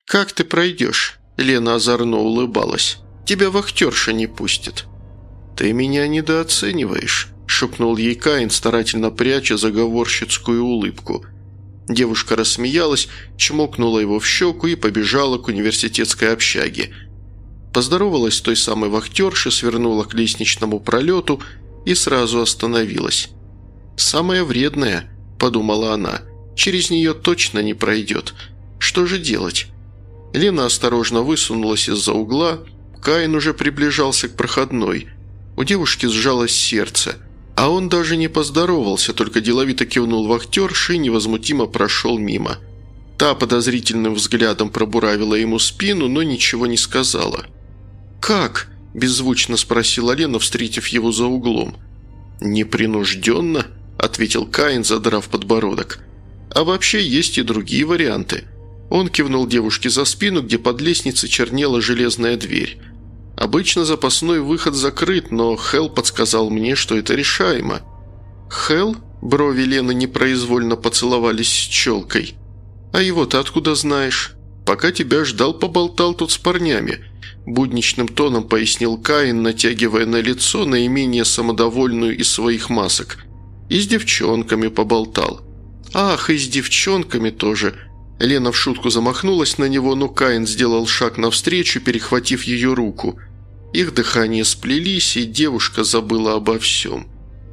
«Как ты пройдешь?» – Лена озорно улыбалась. «Тебя вахтерша не пустит». «Ты меня недооцениваешь», – шепнул ей Каин, старательно пряча заговорщицкую улыбку. Девушка рассмеялась, чмокнула его в щеку и побежала к университетской общаге. Поздоровалась с той самой вахтершей, свернула к лестничному пролету и сразу остановилась. «Самая вредная», – подумала она, – «через нее точно не пройдет. Что же делать?» Лена осторожно высунулась из-за угла. Каин уже приближался к проходной. У девушки сжалось сердце. А он даже не поздоровался, только деловито кивнул вахтерше и невозмутимо прошел мимо. Та подозрительным взглядом пробуравила ему спину, но ничего не сказала. «Как?» – беззвучно спросила Лена, встретив его за углом. «Непринужденно», – ответил Каин, задрав подбородок. «А вообще есть и другие варианты». Он кивнул девушке за спину, где под лестницей чернела железная дверь. «Обычно запасной выход закрыт, но Хелл подсказал мне, что это решаемо». «Хелл?» – брови Лены непроизвольно поцеловались с челкой. «А его ты откуда знаешь?» «Пока тебя ждал, поболтал тут с парнями», – будничным тоном пояснил Каин, натягивая на лицо наименее самодовольную из своих масок. «И с девчонками поболтал». «Ах, и с девчонками тоже». Лена в шутку замахнулась на него, но Каин сделал шаг навстречу, перехватив ее руку. Их дыхания сплелись, и девушка забыла обо всем.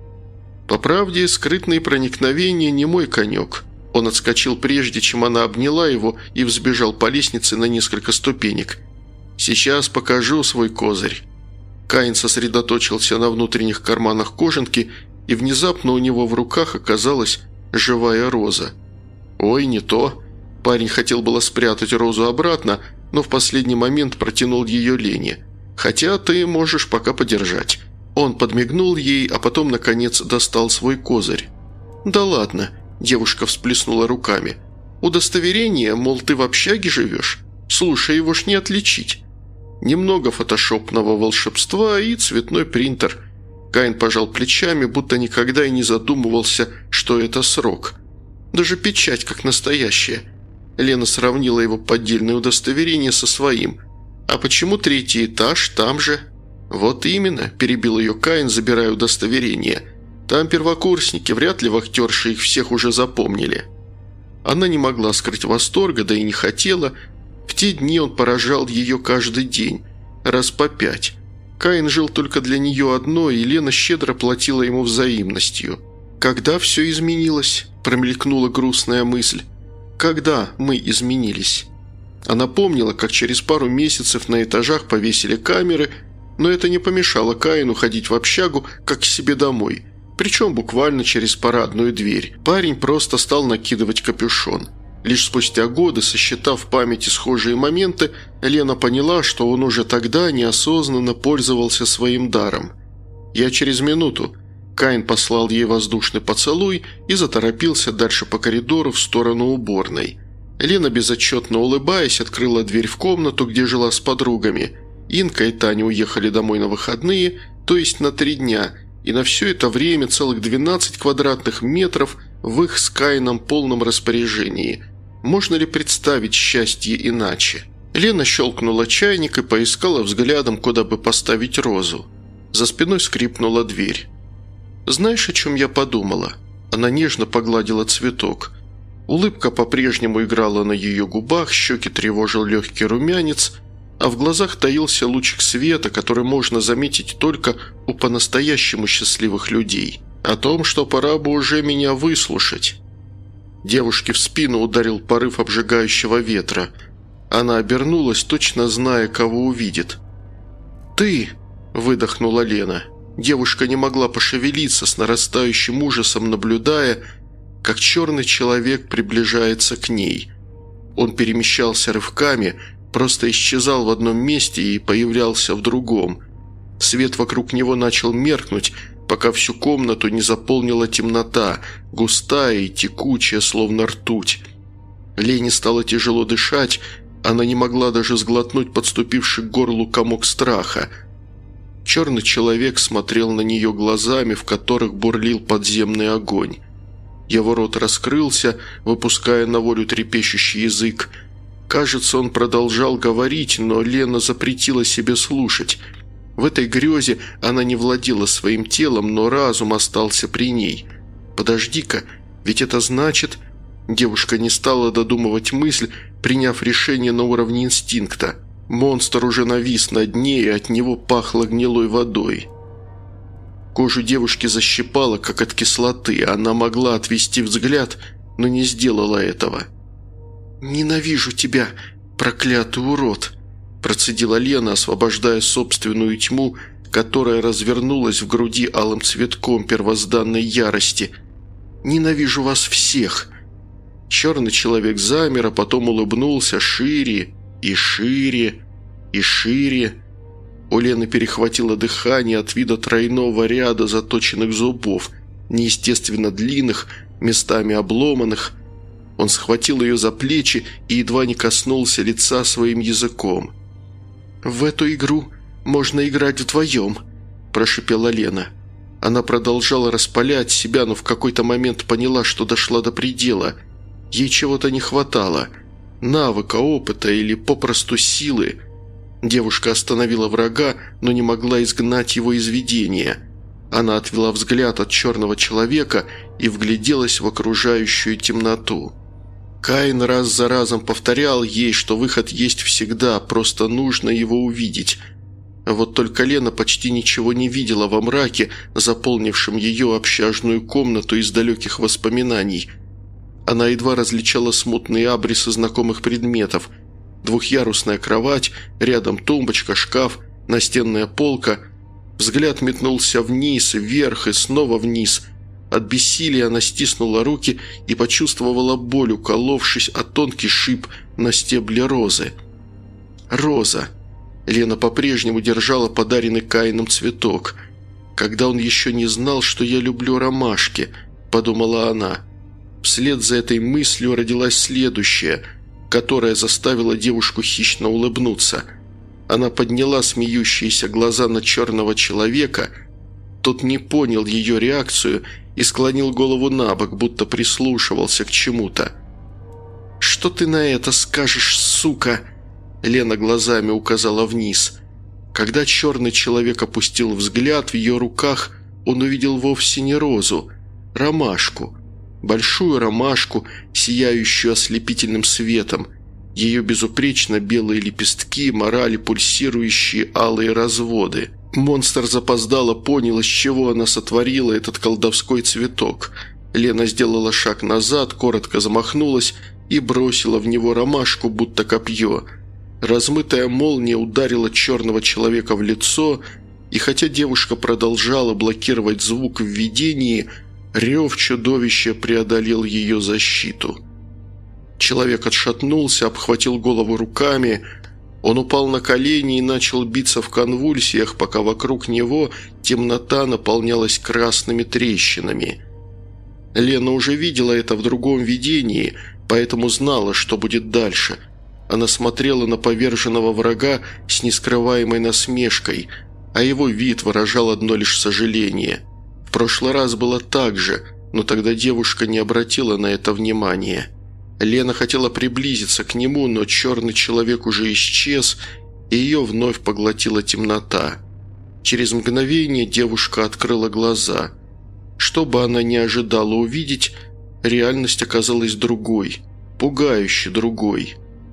По правде, скрытные проникновения не мой конек. Он отскочил прежде, чем она обняла его, и взбежал по лестнице на несколько ступенек. «Сейчас покажу свой козырь». Каин сосредоточился на внутренних карманах кожанки, и внезапно у него в руках оказалась живая роза. «Ой, не то». Парень хотел было спрятать розу обратно, но в последний момент протянул ее Лене. «Хотя ты можешь пока подержать». Он подмигнул ей, а потом, наконец, достал свой козырь. «Да ладно», – девушка всплеснула руками. «Удостоверение, мол, ты в общаге живешь? Слушай, его ж не отличить». Немного фотошопного волшебства и цветной принтер. Каин пожал плечами, будто никогда и не задумывался, что это срок. Даже печать как настоящая. Лена сравнила его поддельное удостоверение со своим. «А почему 3-й этаж там же?» «Вот именно», – перебил ее Каин, забирая удостоверение. «Там первокурсники, вряд ли вахтерши их всех уже запомнили». Она не могла скрыть восторга, да и не хотела. В те дни он поражал ее каждый день, раз по 5. Каин жил только для нее одной, и Лена щедро платила ему взаимностью. «Когда все изменилось?» – промелькнула грустная мысль. «Когда мы изменились?» Она помнила, как через пару месяцев на этажах повесили камеры, но это не помешало Каину ходить в общагу, как к себе домой, причем буквально через парадную дверь. Парень просто стал накидывать капюшон. Лишь спустя годы, сосчитав в памяти схожие моменты, Лена поняла, что он уже тогда неосознанно пользовался своим даром. «Я через минуту». Каин послал ей воздушный поцелуй и заторопился дальше по коридору в сторону уборной. Лена, безотчетно улыбаясь, открыла дверь в комнату, где жила с подругами. Инка и Таня уехали домой на выходные, то есть на 3 дня, и на все это время целых 12 квадратных метров в их с Каином полном распоряжении. Можно ли представить счастье иначе? Лена щелкнула чайник и поискала взглядом, куда бы поставить розу. За спиной скрипнула дверь. «Знаешь, о чем я подумала?» Она нежно погладила цветок. Улыбка по-прежнему играла на ее губах, щеки тревожил легкий румянец, а в глазах таился лучик света, который можно заметить только у по-настоящему счастливых людей. О том, что пора бы уже меня выслушать. Девушке в спину ударил порыв обжигающего ветра. Она обернулась, точно зная, кого увидит. «Ты!» – выдохнула Лена. Девушка не могла пошевелиться, с нарастающим ужасом наблюдая, как черный человек приближается к ней. Он перемещался рывками, просто исчезал в одном месте и появлялся в другом. Свет вокруг него начал меркнуть, пока всю комнату не заполнила темнота, густая и текучая, словно ртуть. Лене стало тяжело дышать, она не могла даже сглотнуть подступивший к горлу комок страха. Черный человек смотрел на нее глазами, в которых бурлил подземный огонь. Его рот раскрылся, выпуская на волю трепещущий язык. Кажется, он продолжал говорить, но Лена запретила себе слушать. В этой грезе она не владела своим телом, но разум остался при ней. «Подожди-ка, ведь это значит...» Девушка не стала додумывать мысль, приняв решение на уровне инстинкта. Монстр уже навис над ней, и от него пахло гнилой водой. Кожу девушки защипало, как от кислоты. Она могла отвести взгляд, но не сделала этого. «Ненавижу тебя, проклятый урод!» – процедила Лена, освобождая собственную тьму, которая развернулась в груди алым цветком первозданной ярости. «Ненавижу вас всех!» Черный человек замер, а потом улыбнулся шире и шире и шире. У Лены перехватило дыхание от вида тройного ряда заточенных зубов, неестественно длинных, местами обломанных. Он схватил ее за плечи и едва не коснулся лица своим языком. «В эту игру можно играть вдвоем», – прошипела Лена. Она продолжала распалять себя, но в какой-то момент поняла, что дошла до предела. Ей чего-то не хватало – навыка, опыта или попросту силы. Девушка остановила врага, но не могла изгнать его из видения. Она отвела взгляд от черного человека и вгляделась в окружающую темноту. Каин раз за разом повторял ей, что выход есть всегда, просто нужно его увидеть. Вот только Лена почти ничего не видела во мраке, заполнившем ее общажную комнату из далеких воспоминаний. Она едва различала смутные абрисы знакомых предметов. Двухъярусная кровать, рядом тумбочка, шкаф, настенная полка. Взгляд метнулся вниз, вверх и снова вниз. От бессилия она стиснула руки и почувствовала боль, уколовшись о тонкий шип на стебле розы. Роза. Лена по-прежнему держала подаренный Каином цветок. «Когда он еще не знал, что я люблю ромашки», – подумала она. Вслед за этой мыслью родилась следующая, которая заставила девушку хищно улыбнуться. Она подняла смеющиеся глаза на черного человека. Тот не понял ее реакцию и склонил голову на бок, будто прислушивался к чему-то. «Что ты на это скажешь, сука?» Лена глазами указала вниз. Когда черный человек опустил взгляд, в ее руках он увидел вовсе не розу, ромашку. Большую ромашку, сияющую ослепительным светом. Ее безупречно белые лепестки морали пульсирующие алые разводы. Монстр запоздало понял, из чего она сотворила этот колдовской цветок. Лена сделала шаг назад, коротко замахнулась и бросила в него ромашку, будто копье. Размытая молния ударила черного человека в лицо, и хотя девушка продолжала блокировать звук в видении, рев чудовища преодолел ее защиту. Человек отшатнулся, обхватил голову руками. Он упал на колени и начал биться в конвульсиях, пока вокруг него темнота наполнялась красными трещинами. Лена уже видела это в другом видении, поэтому знала, что будет дальше. Она смотрела на поверженного врага с нескрываемой насмешкой, а его вид выражал одно лишь сожаление. В прошлый раз было так же, но тогда девушка не обратила на это внимания. Лена хотела приблизиться к нему, но черный человек уже исчез, и ее вновь поглотила темнота. Через мгновение девушка открыла глаза. Что бы она ни ожидала увидеть, реальность оказалась другой, пугающе другой.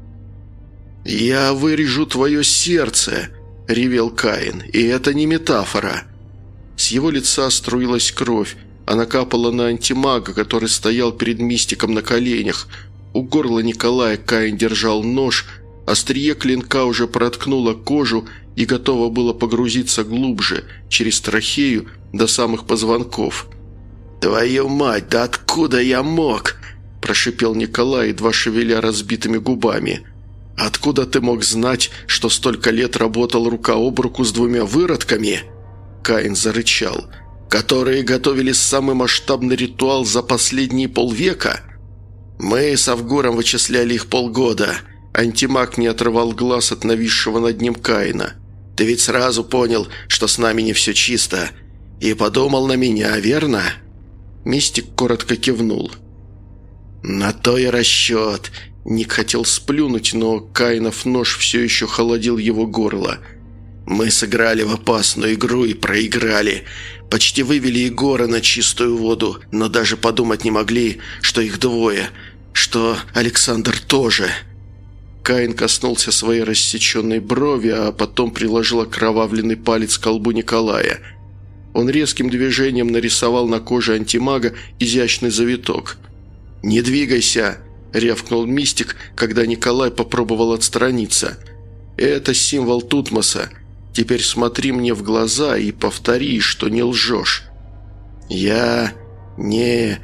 «Я вырежу твое сердце!» – ревел Каин, – «и это не метафора!» С его лица струилась кровь, она капала на антимага, который стоял перед мистиком на коленях. У горла Николая Каин держал нож, острие клинка уже проткнуло кожу и готово было погрузиться глубже, через трахею до самых позвонков. «Твою мать, да откуда я мог?» – прошипел Николай, едва шевеля разбитыми губами. «Откуда ты мог знать, что столько лет работал рука об руку с двумя выродками?» Каин зарычал. «Которые готовили самый масштабный ритуал за последние полвека?» «Мы с Авгуром вычисляли их полгода». Антимаг не отрывал глаз от нависшего над ним Каина. «Ты ведь сразу понял, что с нами не все чисто. И подумал на меня, верно?» Мистик коротко кивнул. «На то и расчет. Ник хотел сплюнуть, но Каинов нож все еще холодил его горло. «Мы сыграли в опасную игру и проиграли. Почти вывели Егора на чистую воду, но даже подумать не могли, что их двое, что Александр тоже». Каин коснулся своей рассеченной брови, а потом приложил окровавленный палец к колбу Николая. Он резким движением нарисовал на коже антимага изящный завиток. «Не двигайся!» – рявкнул мистик, когда Николай попробовал отстраниться. «Это символ Тутмоса. Теперь смотри мне в глаза и повтори, что не лжешь». «Я не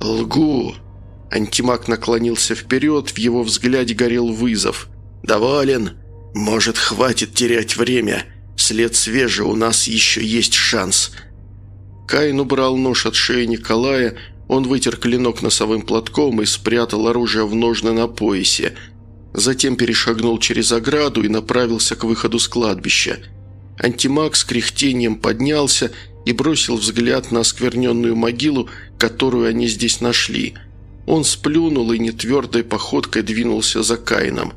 лгу». Антимаг наклонился вперед, в его взгляде горел вызов. «Доволен? Может, хватит терять время? След свежий, у нас еще есть шанс». Каин убрал нож от шеи Николая, он вытер клинок носовым платком и спрятал оружие в ножны на поясе. Затем перешагнул через ограду и направился к выходу с кладбища. Антимаг с кряхтением поднялся и бросил взгляд на оскверненную могилу, которую они здесь нашли. Он сплюнул и нетвердой походкой двинулся за Каином.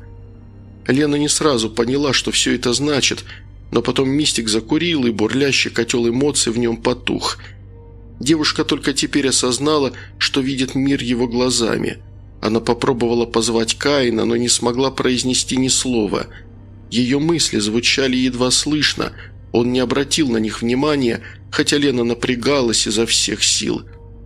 Лена не сразу поняла, что все это значит, но потом мистик закурил, и бурлящий котел эмоций в нем потух. Девушка только теперь осознала, что видит мир его глазами. Она попробовала позвать Каина, но не смогла произнести ни слова. Ее мысли звучали едва слышно, он не обратил на них внимания, хотя Лена напрягалась изо всех сил.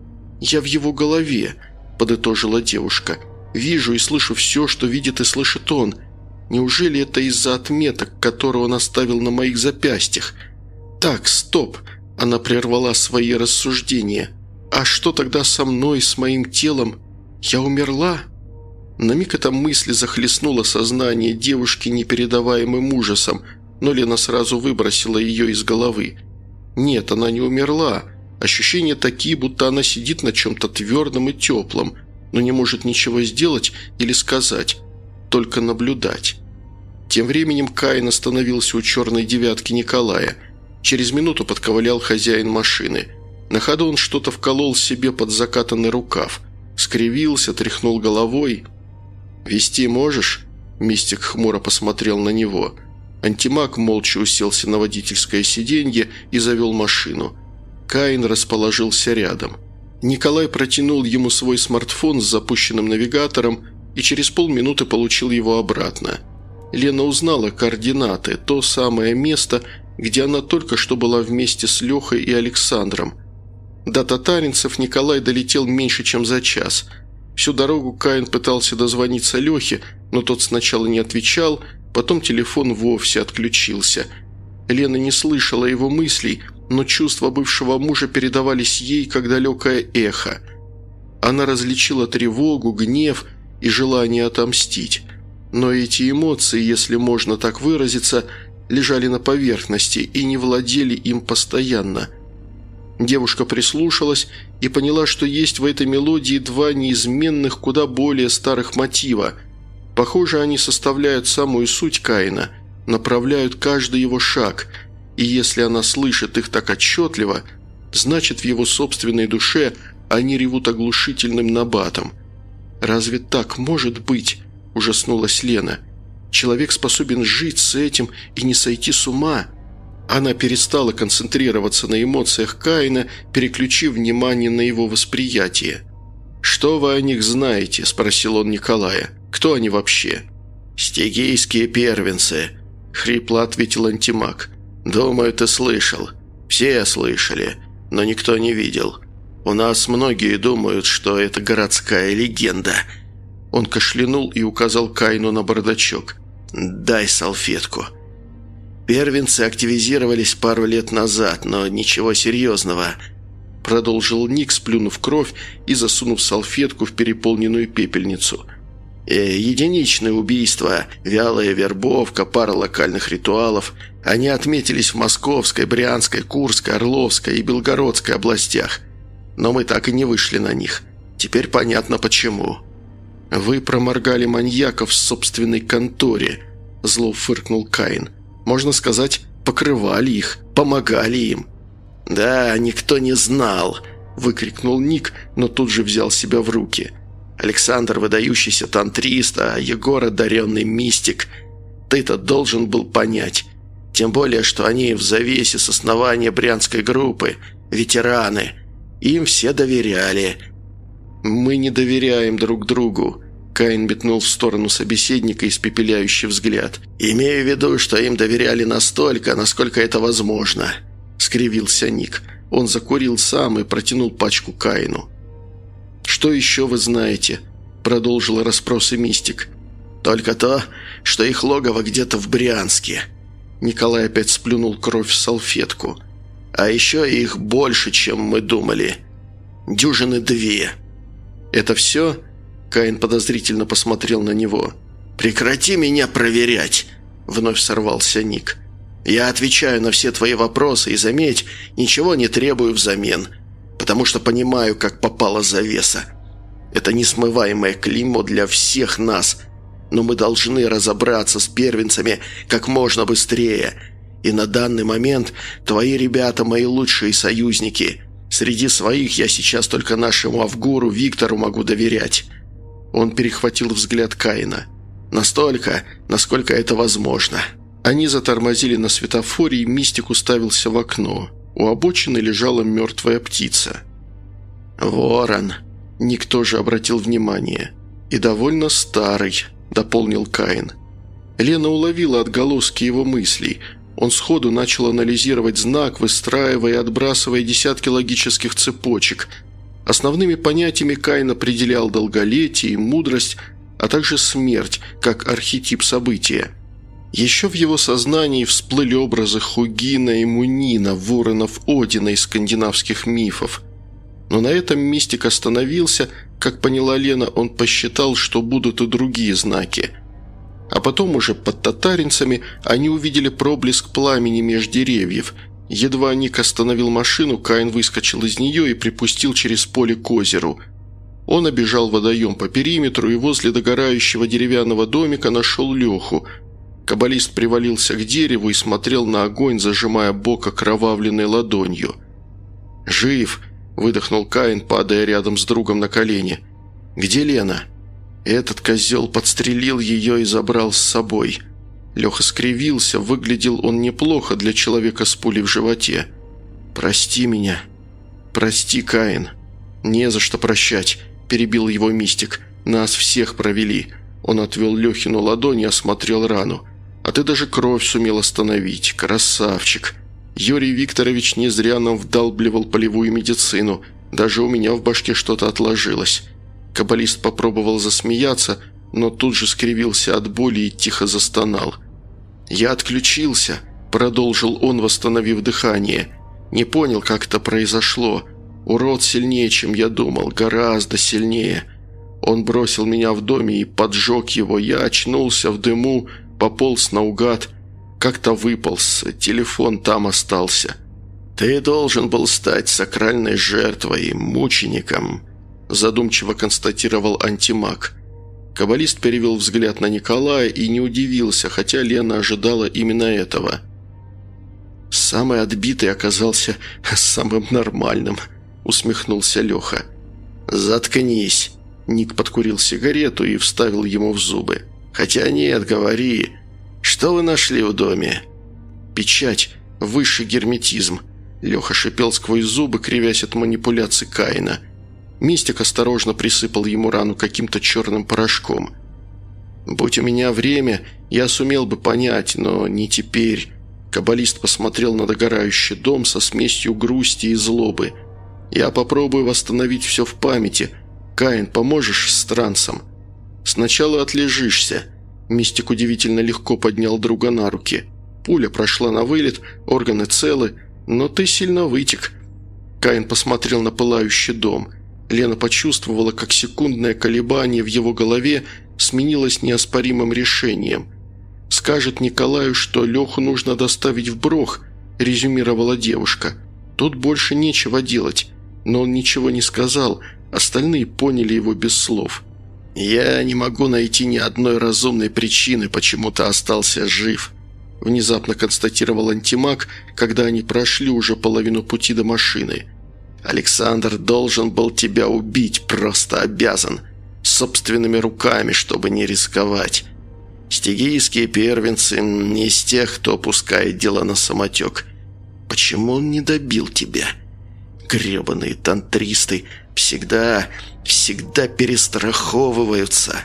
«Я в его голове», – подытожила девушка. «Вижу и слышу все, что видит и слышит он. Неужели это из-за отметок, которые он оставил на моих запястьях? Так, стоп!» – она прервала свои рассуждения. «А что тогда со мной, с моим телом? Я умерла?» На миг эта мысль захлестнула сознание девушки непередаваемым ужасом, но Лена сразу выбросила ее из головы. Нет, она не умерла. Ощущения такие, будто она сидит на чем-то твердом и теплом, но не может ничего сделать или сказать, только наблюдать. Тем временем Каин остановился у черной девятки Николая. Через минуту подковылял хозяин машины. На ходу он что-то вколол себе под закатанный рукав. Скривился, тряхнул головой. «Вести можешь?» Мистик хмуро посмотрел на него. Антимаг молча уселся на водительское сиденье и завел машину. Каин расположился рядом. Николай протянул ему свой смартфон с запущенным навигатором и через полминуты получил его обратно. Лена узнала координаты, то самое место, где она только что была вместе с Лехой и Александром. До татаринцев Николай долетел меньше, чем за час. Всю дорогу Каин пытался дозвониться Лехе, но тот сначала не отвечал, потом телефон вовсе отключился. Лена не слышала его мыслей, но чувства бывшего мужа передавались ей, как далекое эхо. Она различила тревогу, гнев и желание отомстить. Но эти эмоции, если можно так выразиться, лежали на поверхности и не владели им постоянно. Девушка прислушалась и поняла, что есть в этой мелодии два неизменных, куда более старых мотива. Похоже, они составляют самую суть Каина, направляют каждый его шаг, и если она слышит их так отчетливо, значит, в его собственной душе они ревут оглушительным набатом. «Разве так может быть?» – ужаснулась Лена. «Человек способен жить с этим и не сойти с ума». Она перестала концентрироваться на эмоциях Каина, переключив внимание на его восприятие. «Что вы о них знаете?» – спросил он Николая. «Кто они вообще?» «Стигийские первенцы», – хрипло ответил антимаг. «Думаю, ты слышал. Все слышали, но никто не видел. У нас многие думают, что это городская легенда». Он кашлянул и указал Каину на бардачок. «Дай салфетку». «Первенцы активизировались пару лет назад, но ничего серьезного», – продолжил Ник, сплюнув кровь и засунув салфетку в переполненную пепельницу. «Единичные убийства, вялая вербовка, пара локальных ритуалов. Они отметились в Московской, Брянской, Курской, Орловской и Белгородской областях. Но мы так и не вышли на них. Теперь понятно почему». «Вы проморгали маньяков в собственной конторе», – зло фыркнул Каин. «Можно сказать, покрывали их, помогали им». «Да, никто не знал», – выкрикнул Ник, но тут же взял себя в руки. Александр – выдающийся тантрист, а Егор – одаренный мистик. Ты-то должен был понять. Тем более, что они в завесе с основания брянской группы, ветераны. Им все доверяли». «Мы не доверяем друг другу», – Каин метнул в сторону собеседника испепеляющий взгляд. «Имею в виду, что им доверяли настолько, насколько это возможно», – скривился Ник. Он закурил сам и протянул пачку Каину. «Что еще вы знаете?» – продолжил расспросы мистик. «Только то, что их логово где-то в Брянске». Николай опять сплюнул кровь в салфетку. «А еще их больше, чем мы думали. 2 дюжины». «Это все?» – Каин подозрительно посмотрел на него. «Прекрати меня проверять!» – вновь сорвался Ник. «Я отвечаю на все твои вопросы и, заметь, ничего не требую взамен, потому что понимаю, как попала завеса. Это несмываемое клеймо для всех нас, но мы должны разобраться с первенцами как можно быстрее. И на данный момент твои ребята мои лучшие союзники. Среди своих я сейчас только нашему Авгуру Виктору могу доверять». Он перехватил взгляд Каина. «Настолько, насколько это возможно». Они затормозили на светофоре, и мистик уставился в окно. У обочины лежала мертвая птица. «Ворон», – Ник тоже обратил внимание. «И довольно старый», – дополнил Каин. Лена уловила отголоски его мыслей. Он сходу начал анализировать знак, выстраивая и отбрасывая десятки логических цепочек. Основными понятиями Каин определял долголетие и мудрость, а также смерть, как архетип события. Еще в его сознании всплыли образы Хугина и Мунина, воронов Одина из скандинавских мифов. Но на этом мистик остановился. Как поняла Лена, он посчитал, что будут и другие знаки. А потом уже под татаринцами они увидели проблеск пламени меж деревьев. Едва Ник остановил машину, Каин выскочил из нее и припустил через поле к озеру. Он обежал водоем по периметру и возле догорающего деревянного домика нашел Леху. Каббалист привалился к дереву и смотрел на огонь, зажимая бок окровавленной ладонью. «Жив!» – выдохнул Каин, падая рядом с другом на колени. «Где Лена?» «Этот козел подстрелил ее и забрал с собой». Леха скривился, выглядел он неплохо для человека с пулей в животе. «Прости меня». «Прости, Каин». «Не за что прощать», – перебил его мистик. «Нас всех провели». Он отвел Лехину ладонь и осмотрел рану. «А ты даже кровь сумел остановить. Красавчик. Юрий Викторович не зря нам вдалбливал полевую медицину. Даже у меня в башке что-то отложилось». Каббалист попробовал засмеяться, но тут же скривился от боли и тихо застонал. «Я отключился», – продолжил он, восстановив дыхание. «Не понял, как это произошло. Урод сильнее, чем я думал, гораздо сильнее. Он бросил меня в доме и поджег его. Я очнулся в дыму, пополз наугад. Как-то выполз, телефон там остался. Ты должен был стать сакральной жертвой, мучеником», – задумчиво констатировал антимаг. Каббалист перевел взгляд на Николая и не удивился, хотя Лена ожидала именно этого. «Самый отбитый оказался самым нормальным», – усмехнулся Леха. «Заткнись». Ник подкурил сигарету и вставил ему в зубы. «Хотя нет, говори. Что вы нашли в доме?» «Печать. Высший герметизм». Леха шипел сквозь зубы, кривясь от манипуляций Каина. Мистик осторожно присыпал ему рану каким-то черным порошком. «Будь у меня время, я сумел бы понять, но не теперь». Каббалист посмотрел на догорающий дом со смесью грусти и злобы. «Я попробую восстановить все в памяти. Каин, поможешь с трансом?» «Сначала отлежишься». Мистик удивительно легко поднял друга на руки. «Пуля прошла на вылет, органы целы, но ты сильно вытек». Каин посмотрел на пылающий дом. Лена почувствовала, как секундное колебание в его голове сменилось неоспоримым решением. «Скажет Николаю, что Леху нужно доставить в Брох», – резюмировала девушка. «Тут больше нечего делать». Но он ничего не сказал, остальные поняли его без слов. «Я не могу найти ни одной разумной причины, почему ты остался жив», – внезапно констатировал антимаг, когда они прошли уже половину пути до машины. «Александр должен был тебя убить, просто обязан. собственными руками, чтобы не рисковать. Стигийские первенцы не из тех, кто опускает дело на самотек. Почему он не добил тебя? Гребаные тантристы всегда перестраховываются».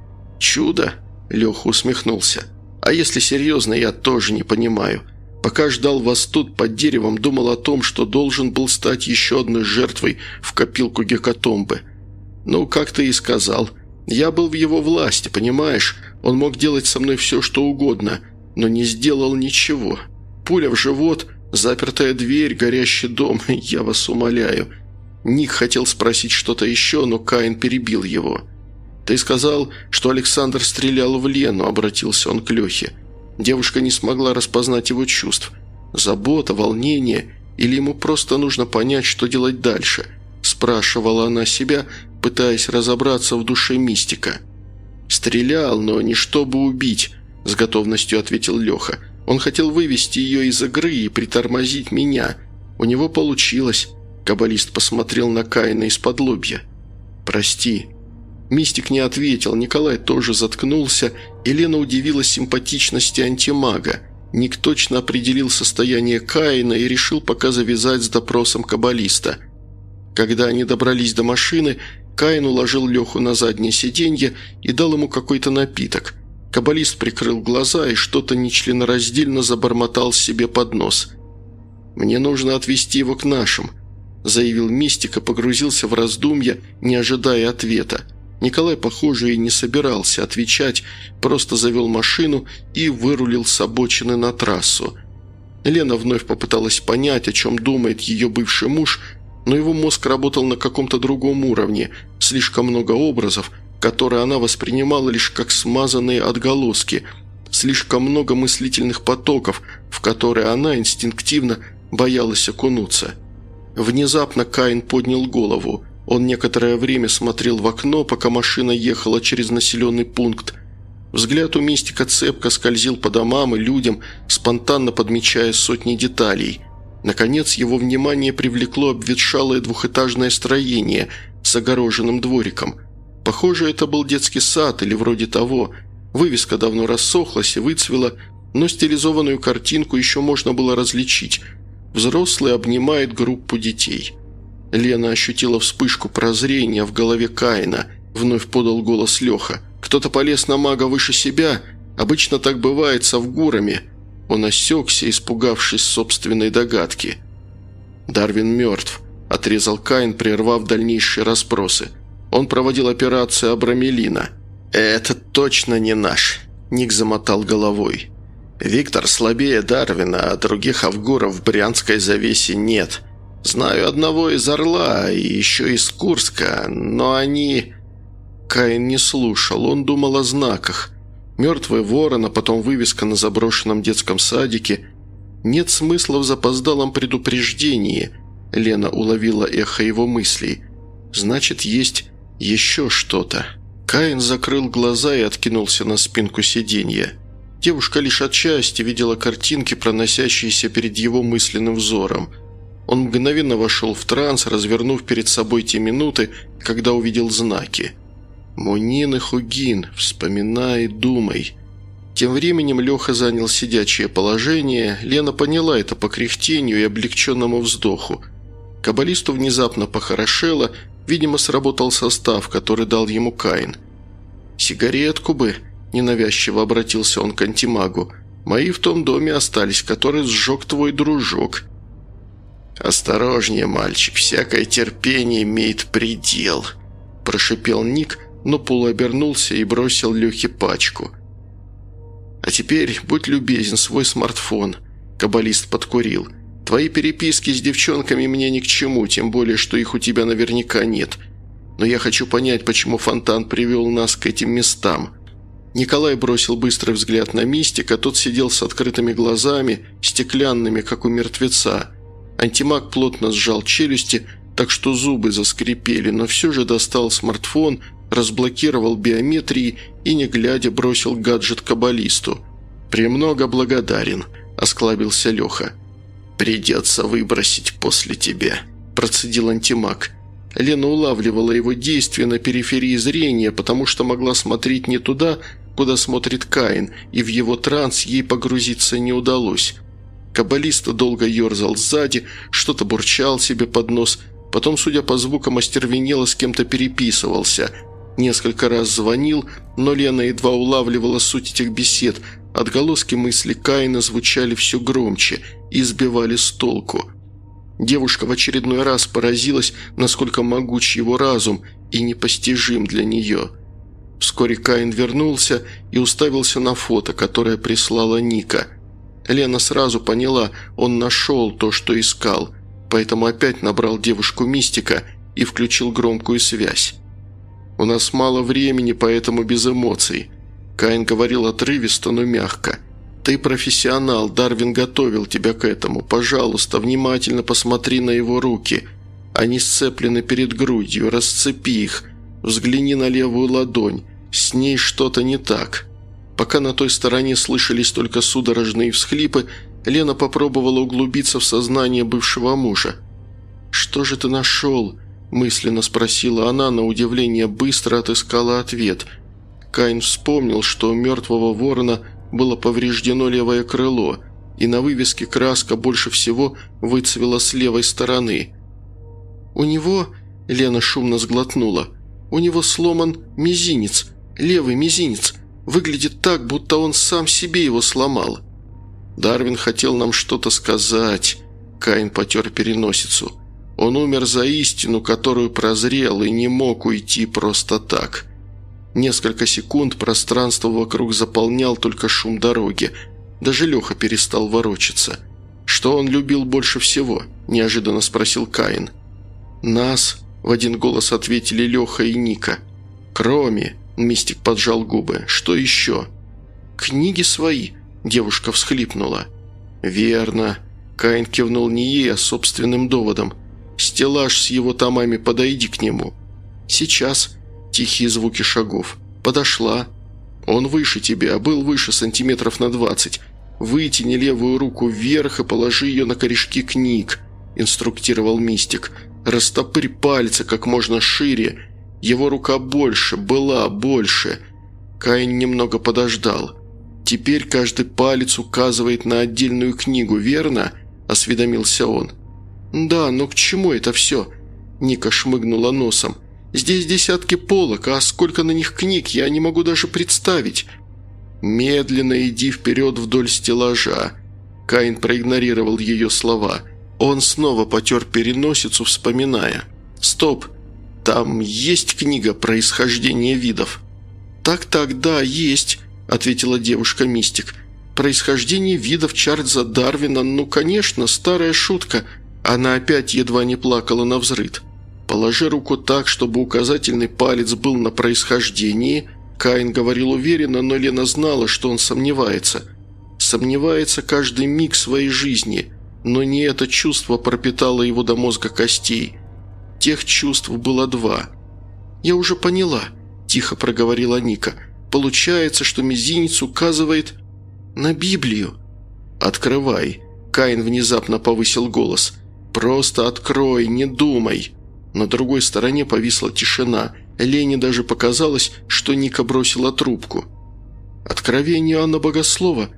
«Чудо?» – Леха усмехнулся. «А если серьезно, я тоже не понимаю. Пока ждал вас тут под деревом, думал о том, что должен был стать еще одной жертвой в копилку гекатомбы. Ну, как ты и сказал. Я был в его власти, понимаешь? Он мог делать со мной все, что угодно, но не сделал ничего. Пуля в живот, запертая дверь, горящий дом. Я вас умоляю». Ник хотел спросить что-то еще, но Каин перебил его. «Ты сказал, что Александр стрелял в Лену», — обратился он к Лехе. Девушка не смогла распознать его чувств. Забота, волнение или ему просто нужно понять, что делать дальше? Спрашивала она себя, пытаясь разобраться в душе мистика. «Стрелял, но не чтобы убить», – с готовностью ответил Леха. «Он хотел вывести ее из игры и притормозить меня. У него получилось». Каббалист посмотрел на Каина из-под лобья. «Прости». Мистик не ответил, Николай тоже заткнулся, и Лена удивилась симпатичности антимага. Ник точно определил состояние Каина и решил пока завязать с допросом каббалиста. Когда они добрались до машины, Каин уложил Леху на заднее сиденье и дал ему какой-то напиток. Каббалист прикрыл глаза и что-то нечленораздельно забормотал себе под нос. «Мне нужно отвезти его к нашим», – заявил мистик и погрузился в раздумья, не ожидая ответа. Николай, похоже, и не собирался отвечать, просто завел машину и вырулил с обочины на трассу. Лена вновь попыталась понять, о чем думает ее бывший муж, но его мозг работал на каком-то другом уровне, слишком много образов, которые она воспринимала лишь как смазанные отголоски, слишком много мыслительных потоков, в которые она инстинктивно боялась окунуться. Внезапно Каин поднял голову. Он некоторое время смотрел в окно, пока машина ехала через населенный пункт. Взгляд у мистика цепко скользил по домам и людям, спонтанно подмечая сотни деталей. Наконец его внимание привлекло обветшалое двухэтажное строение с огороженным двориком. Похоже, это был детский сад или вроде того. Вывеска давно рассохлась и выцвела, но стилизованную картинку еще можно было различить. Взрослый обнимает группу детей. Лена ощутила вспышку прозрения в голове Каина. Вновь подал голос Леха. «Кто-то полез на мага выше себя. Обычно так бывает с авгурами». Он осекся, испугавшись собственной догадки. «Дарвин мертв», – отрезал Каин, прервав дальнейшие расспросы. «Он проводил операцию Абрамелина». «Это точно не наш», – Ник замотал головой. «Виктор слабее Дарвина, а других авгуров в Брянской завесе нет. Знаю одного из Орла и еще из Курска, но они...» Каин не слушал, он думал о знаках. Мертвый ворон, а потом вывеска на заброшенном детском садике. Нет смысла в запоздалом предупреждении. Лена уловила эхо его мыслей. Значит, есть еще что-то. Каин закрыл глаза и откинулся на спинку сиденья. Девушка лишь отчасти видела картинки, проносящиеся перед его мысленным взором. Он мгновенно вошел в транс, развернув перед собой те минуты, когда увидел знаки. «Мунин и Хугин, вспоминай и думай». Тем временем Леха занял сидячее положение. Лена поняла это по кряхтению и облегченному вздоху. Каббалисту внезапно похорошело, видимо, сработал состав, который дал ему Каин. «Сигаретку бы», – ненавязчиво обратился он к антимагу. «Мои в том доме остались, который сжег твой дружок». «Осторожнее, мальчик, всякое терпение имеет предел», – прошипел Ник, но полуобернулся и бросил Лехе пачку. «А теперь будь любезен, свой смартфон», – каббалист подкурил. «Твои переписки с девчонками мне ни к чему, тем более, что их у тебя наверняка нет. Но я хочу понять, почему Фонтан привел нас к этим местам». Николай бросил быстрый взгляд на мистика, тот сидел с открытыми глазами, стеклянными, как у мертвеца. Антимаг плотно сжал челюсти, так что зубы заскрипели, но все же достал смартфон, разблокировал биометрии и, не глядя, бросил гаджет каббалисту. «Премного благодарен», – осклабился Леха. «Придется выбросить после тебя», – процедил антимаг. Лена улавливала его действия на периферии зрения, потому что могла смотреть не туда, куда смотрит Каин, и в его транс ей погрузиться не удалось. Каббалист долго ерзал сзади, что-то бурчал себе под нос, потом, судя по звукам, остервенело с кем-то переписывался. Несколько раз звонил, но Лена едва улавливала суть этих бесед. Отголоски мысли Каина звучали все громче и сбивали с толку. Девушка в очередной раз поразилась, насколько могуч его разум и непостижим для нее. Вскоре Каин вернулся и уставился на фото, которое прислала Ника. Лена сразу поняла, он нашел то, что искал, поэтому опять набрал девушку Мистика и включил громкую связь. «У нас мало времени, поэтому без эмоций». Каин говорил отрывисто, но мягко. «Ты профессионал, Дарвин готовил тебя к этому. Пожалуйста, внимательно посмотри на его руки. Они сцеплены перед грудью, расцепи их. Взгляни на левую ладонь. С ней что-то не так». Пока на той стороне слышались только судорожные всхлипы, Лена попробовала углубиться в сознание бывшего мужа. «Что же ты нашел?» – мысленно спросила она, на удивление быстро отыскала ответ. Каин вспомнил, что у мертвого ворона было повреждено левое крыло, и на вывеске краска больше всего выцвела с левой стороны. «У него...» – Лена шумно сглотнула. «У него сломан мизинец, левый мизинец. Выглядит так, будто он сам себе его сломал». «Дарвин хотел нам что-то сказать», – Каин потер переносицу. «Он умер за истину, которую прозрел, и не мог уйти просто так». Несколько секунд пространство вокруг заполнял только шум дороги. Даже Леха перестал ворочаться. «Что он любил больше всего?» – неожиданно спросил Каин. «Нас», – в один голос ответили Леха и Ника. «Кроме», – Мистик поджал губы, – «что еще?» «Книги свои», – девушка всхлипнула. «Верно», – Каин кивнул не ей, а собственным доводом. «Стеллаж с его томами, подойди к нему». «Сейчас». Тихие звуки шагов. «Подошла». «Он выше тебя, был выше сантиметров на 20. Вытяни левую руку вверх и положи ее на корешки книг», – инструктировал Мистик. «Растопырь пальцы как можно шире. Его рука больше, была больше». Каин немного подождал. «Теперь каждый палец указывает на отдельную книгу, верно?» – осведомился он. «Да, но к чему это все?» – Ника шмыгнула носом. «Здесь десятки полок, а сколько на них книг, я не могу даже представить». «Медленно иди вперед вдоль стеллажа», – Каин проигнорировал ее слова. Он снова потер переносицу, вспоминая. «Стоп, там есть книга «Происхождение видов»?» «Так, да, есть», – ответила девушка-мистик. «Происхождение видов Чарльза Дарвина, ну, конечно, старая шутка». Она опять едва не плакала навзрыд. «Положи руку так, чтобы указательный палец был на происхождении», – Каин говорил уверенно, но Лена знала, что он сомневается. Сомневается каждый миг своей жизни, но не это чувство пропитало его до мозга костей. Тех чувств было два. «Я уже поняла», – тихо проговорила Ника. «Получается, что мизинец указывает на Библию». «Открывай», – Каин внезапно повысил голос. «Просто открой, не думай». На другой стороне повисла тишина. Лене даже показалось, что Ника бросила трубку. «Откровение Иоанна Богослова,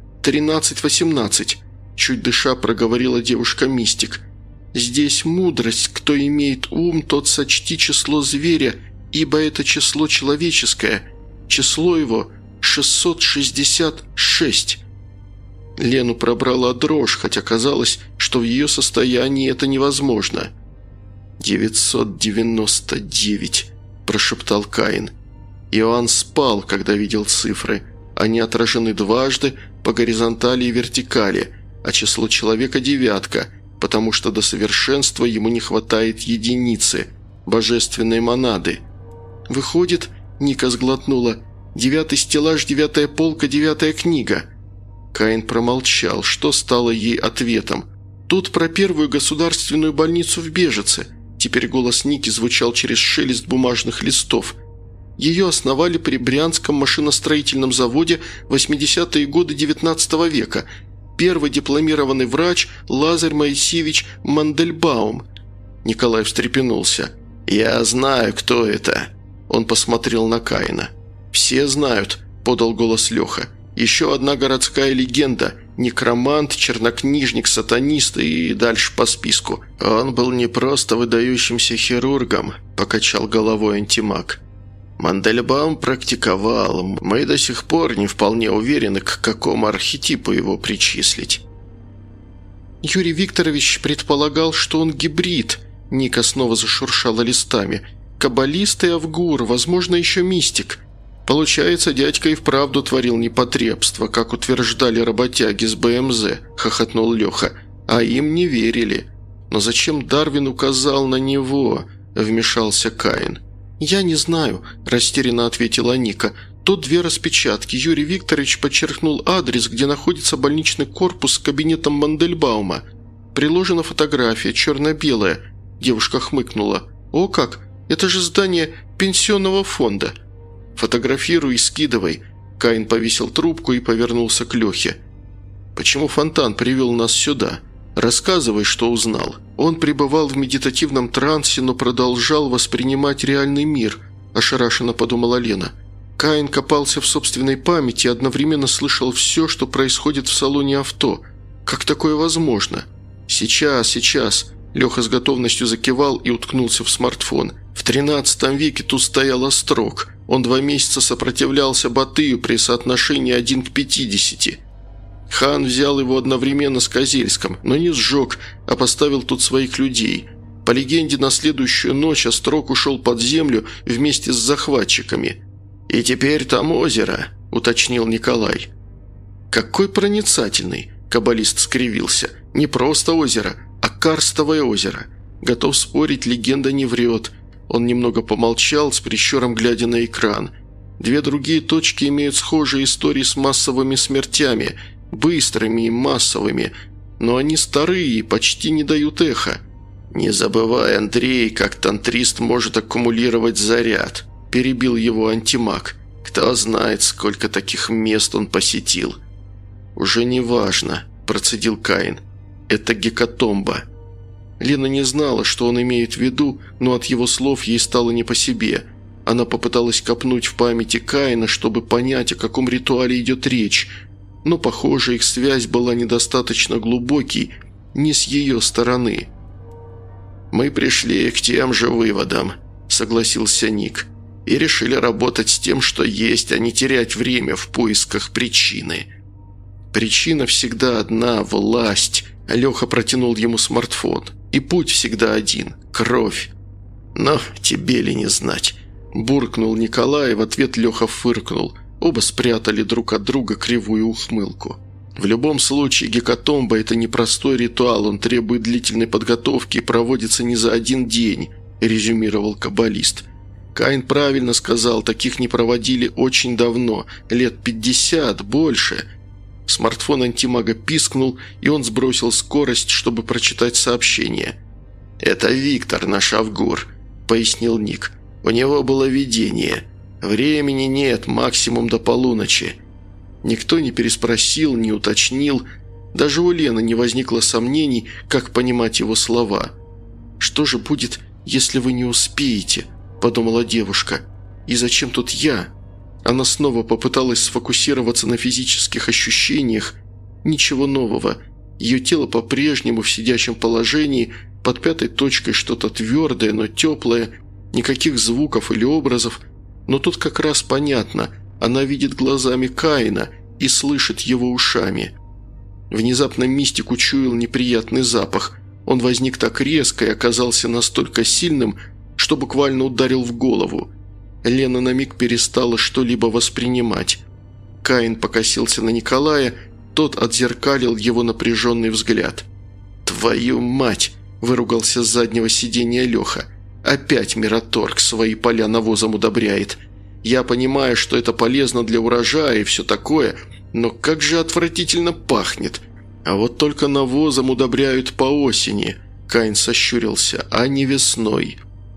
13:18», – чуть дыша проговорила девушка-мистик. «Здесь мудрость, кто имеет ум, тот сочти число зверя, ибо это число человеческое, число его 666». Лену пробрала дрожь, хотя казалось, что в ее состоянии это невозможно. 999, прошептал Каин. Иоанн спал, когда видел цифры. Они отражены дважды по горизонтали и вертикали, а число человека – 9, потому что до совершенства ему не хватает единицы, божественной монады. «Выходит, – Ника сглотнула, – 9-й стеллаж, 9-я полка, 9-я книга». Каин промолчал, что стало ей ответом. «Тут про первую государственную больницу в Бежице». Теперь голос Ники звучал через шелест бумажных листов. Ее основали при Брянском машиностроительном заводе в 80-е годы XIX века. Первый дипломированный врач Лазарь Моисеевич Мандельбаум. Николай встрепенулся. «Я знаю, кто это». Он посмотрел на Каина. «Все знают», – подал голос Леха. «Еще одна городская легенда. Некромант, чернокнижник, сатанист и дальше по списку. Он был не просто выдающимся хирургом», – покачал головой антимаг. «Мандельбаум практиковал. Мы до сих пор не вполне уверены, к какому архетипу его причислить». «Юрий Викторович предполагал, что он гибрид», – Ника снова зашуршала листами. «Каббалист и авгур, возможно, еще мистик». «Получается, дядька и вправду творил непотребство, как утверждали работяги с БМЗ», – хохотнул Леха. «А им не верили. Но зачем Дарвин указал на него?» – вмешался Каин. «Я не знаю», – растерянно ответила Ника. «Тут 2 распечатки. Юрий Викторович подчеркнул адрес, где находится больничный корпус с кабинетом Мандельбаума. Приложена фотография, черно-белая». Девушка хмыкнула. «О как! Это же здание пенсионного фонда». «Фотографируй и скидывай». Каин повесил трубку и повернулся к Лехе. «Почему Фонтан привел нас сюда? Рассказывай, что узнал». «Он пребывал в медитативном трансе, но продолжал воспринимать реальный мир», – ошарашенно подумала Лена. Каин копался в собственной памяти и одновременно слышал все, что происходит в салоне авто. Как такое возможно? «Сейчас». Леха с готовностью закивал и уткнулся в смартфон. «В 13 веке тут стоял Острог. Он 2 месяца сопротивлялся Батыю при соотношении 1 к 50. Хан взял его одновременно с Козельском, но не сжег, а поставил тут своих людей. По легенде, на следующую ночь Острог ушел под землю вместе с захватчиками. «И теперь там озеро», – уточнил Николай. «Какой проницательный!» – каббалист скривился. «Не просто озеро, а карстовое озеро. Готов спорить, легенда не врет». Он немного помолчал, с прищуром глядя на экран. 2 другие точки имеют схожие истории с массовыми смертями, быстрыми и массовыми, но они старые и почти не дают эха. «Не забывай, Андрей, как тантрист может аккумулировать заряд», – перебил его антимаг. «Кто знает, сколько таких мест он посетил». «Уже не важно», – процедил Каин. «Это гекатомба». Лена не знала, что он имеет в виду, но от его слов ей стало не по себе. Она попыталась копнуть в памяти Каина, чтобы понять, о каком ритуале идет речь, но, похоже, их связь была недостаточно глубокой не с ее стороны. «Мы пришли к тем же выводам», – согласился Ник, – «и решили работать с тем, что есть, а не терять время в поисках причины». «Причина всегда одна – власть», – Леха протянул ему смартфон. «И путь всегда один – кровь». «Но тебе ли не знать?» – буркнул Николай, в ответ Леха фыркнул. Оба спрятали друг от друга кривую ухмылку. «В любом случае, гекатомба – это непростой ритуал, он требует длительной подготовки и проводится не за 1 день», – резюмировал каббалист. «Каин правильно сказал, таких не проводили очень давно, лет 50, больше». Смартфон антимага пискнул, и он сбросил скорость, чтобы прочитать сообщение. «Это Виктор, наш авгур», – пояснил Ник. «У него было видение. Времени нет, максимум до полуночи». Никто не переспросил, не уточнил. Даже у Лены не возникло сомнений, как понимать его слова. «Что же будет, если вы не успеете?» – подумала девушка. «И зачем тут я?» Она снова попыталась сфокусироваться на физических ощущениях. Ничего нового. Ее тело по-прежнему в сидячем положении, под 5-й точкой что-то твердое, но теплое. Никаких звуков или образов. Но тут как раз понятно. Она видит глазами Каина и слышит его ушами. Внезапно мистик учуял неприятный запах. Он возник так резко и оказался настолько сильным, что буквально ударил в голову. Лена на миг перестала что-либо воспринимать. Каин покосился на Николая, тот отзеркалил его напряженный взгляд. «Твою мать!» – выругался с заднего сиденья Леха. «Опять Мираторг свои поля навозом удобряет. Я понимаю, что это полезно для урожая и все такое, но как же отвратительно пахнет. А вот только навозом удобряют по осени», – Каин сощурился, – «а не весной».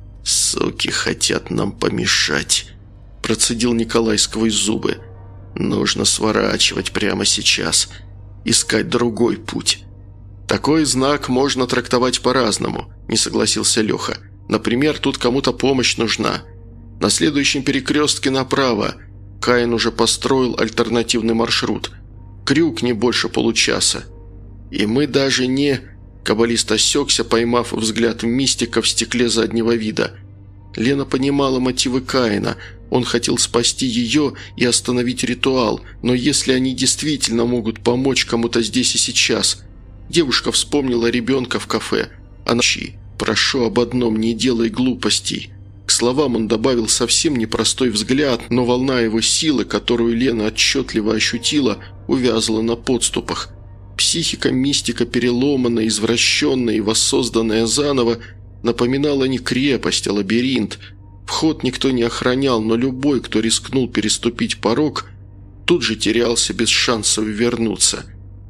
«Суки хотят нам помешать», – процедил Николай сквозь зубы. «Нужно сворачивать прямо сейчас, искать другой путь». «Такой знак можно трактовать по-разному», – не согласился Леха. Например, тут кому-то помощь нужна. На следующем перекрестке направо. Каин уже построил альтернативный маршрут. Крюк не больше получаса. И мы даже не... Каббалист осекся, поймав взгляд мистика в стекле заднего вида. Лена понимала мотивы Каина. Он хотел спасти ее и остановить ритуал, но если они действительно могут помочь кому-то здесь и сейчас... Девушка вспомнила ребенка в кафе. Она... «Прошу об одном, не делай глупостей». К словам он добавил совсем непростой взгляд, но волна его силы, которую Лена отчетливо ощутила, увязла на подступах. Психика мистика, переломанная, извращенная и воссозданная заново, напоминала не крепость, а лабиринт. Вход никто не охранял, но любой, кто рискнул переступить порог, тут же терялся без шансов вернуться.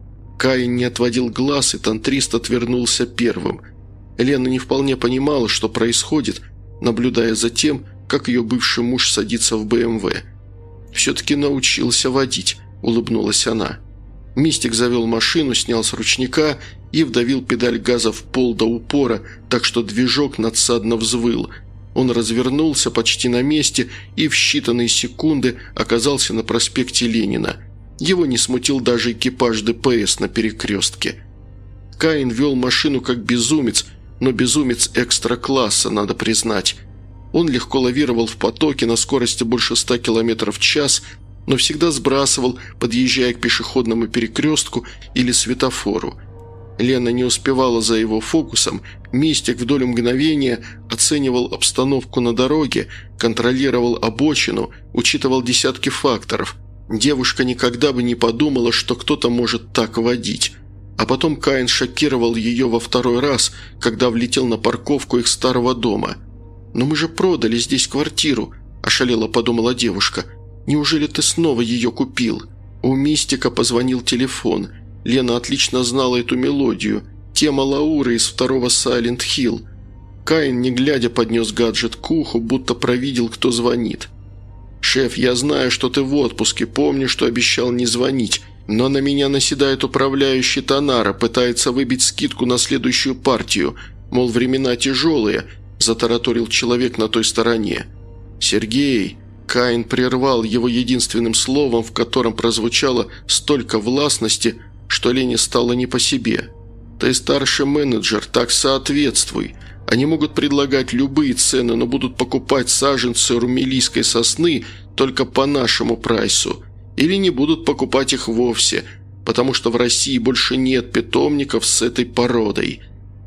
Каин не отводил глаз, и тантрист отвернулся первым. Лена не вполне понимала, что происходит, наблюдая за тем, как ее бывший муж садится в БМВ. «Все-таки научился водить», – улыбнулась она. Мистик завел машину, снял с ручника и вдавил педаль газа в пол до упора, так что движок надсадно взвыл. Он развернулся почти на месте и в считанные секунды оказался на проспекте Ленина. Его не смутил даже экипаж ДПС на перекрестке. Каин вел машину как безумец, но безумец экстра-класса, надо признать. Он легко лавировал в потоке на скорости больше 100 км в час, но всегда сбрасывал, подъезжая к пешеходному перекрестку или светофору. Лена не успевала за его фокусом, мистик в долю мгновения оценивал обстановку на дороге, контролировал обочину, учитывал десятки факторов. Девушка никогда бы не подумала, что кто-то может так водить. А потом Каин шокировал ее во второй раз, когда влетел на парковку их старого дома. «Но мы же продали здесь квартиру», – ошалела подумала девушка. «Неужели ты снова ее купил?» У мистика позвонил телефон. Лена отлично знала эту мелодию. Тема Лауры из второго Silent Hill. Каин, не глядя, поднес гаджет к уху, будто провидел, кто звонит. «Шеф, я знаю, что ты в отпуске, помню, что обещал не звонить. Но на меня наседает управляющий Танара, пытается выбить скидку на следующую партию. Мол, времена тяжелые», – затараторил человек на той стороне. «Сергей», – Каин прервал его единственным словом, в котором прозвучало столько властности, что Лене стало не по себе. «Ты старший менеджер, так соответствуй. Они могут предлагать любые цены, но будут покупать саженцы румелийской сосны только по нашему прайсу. Или не будут покупать их вовсе, потому что в России больше нет питомников с этой породой».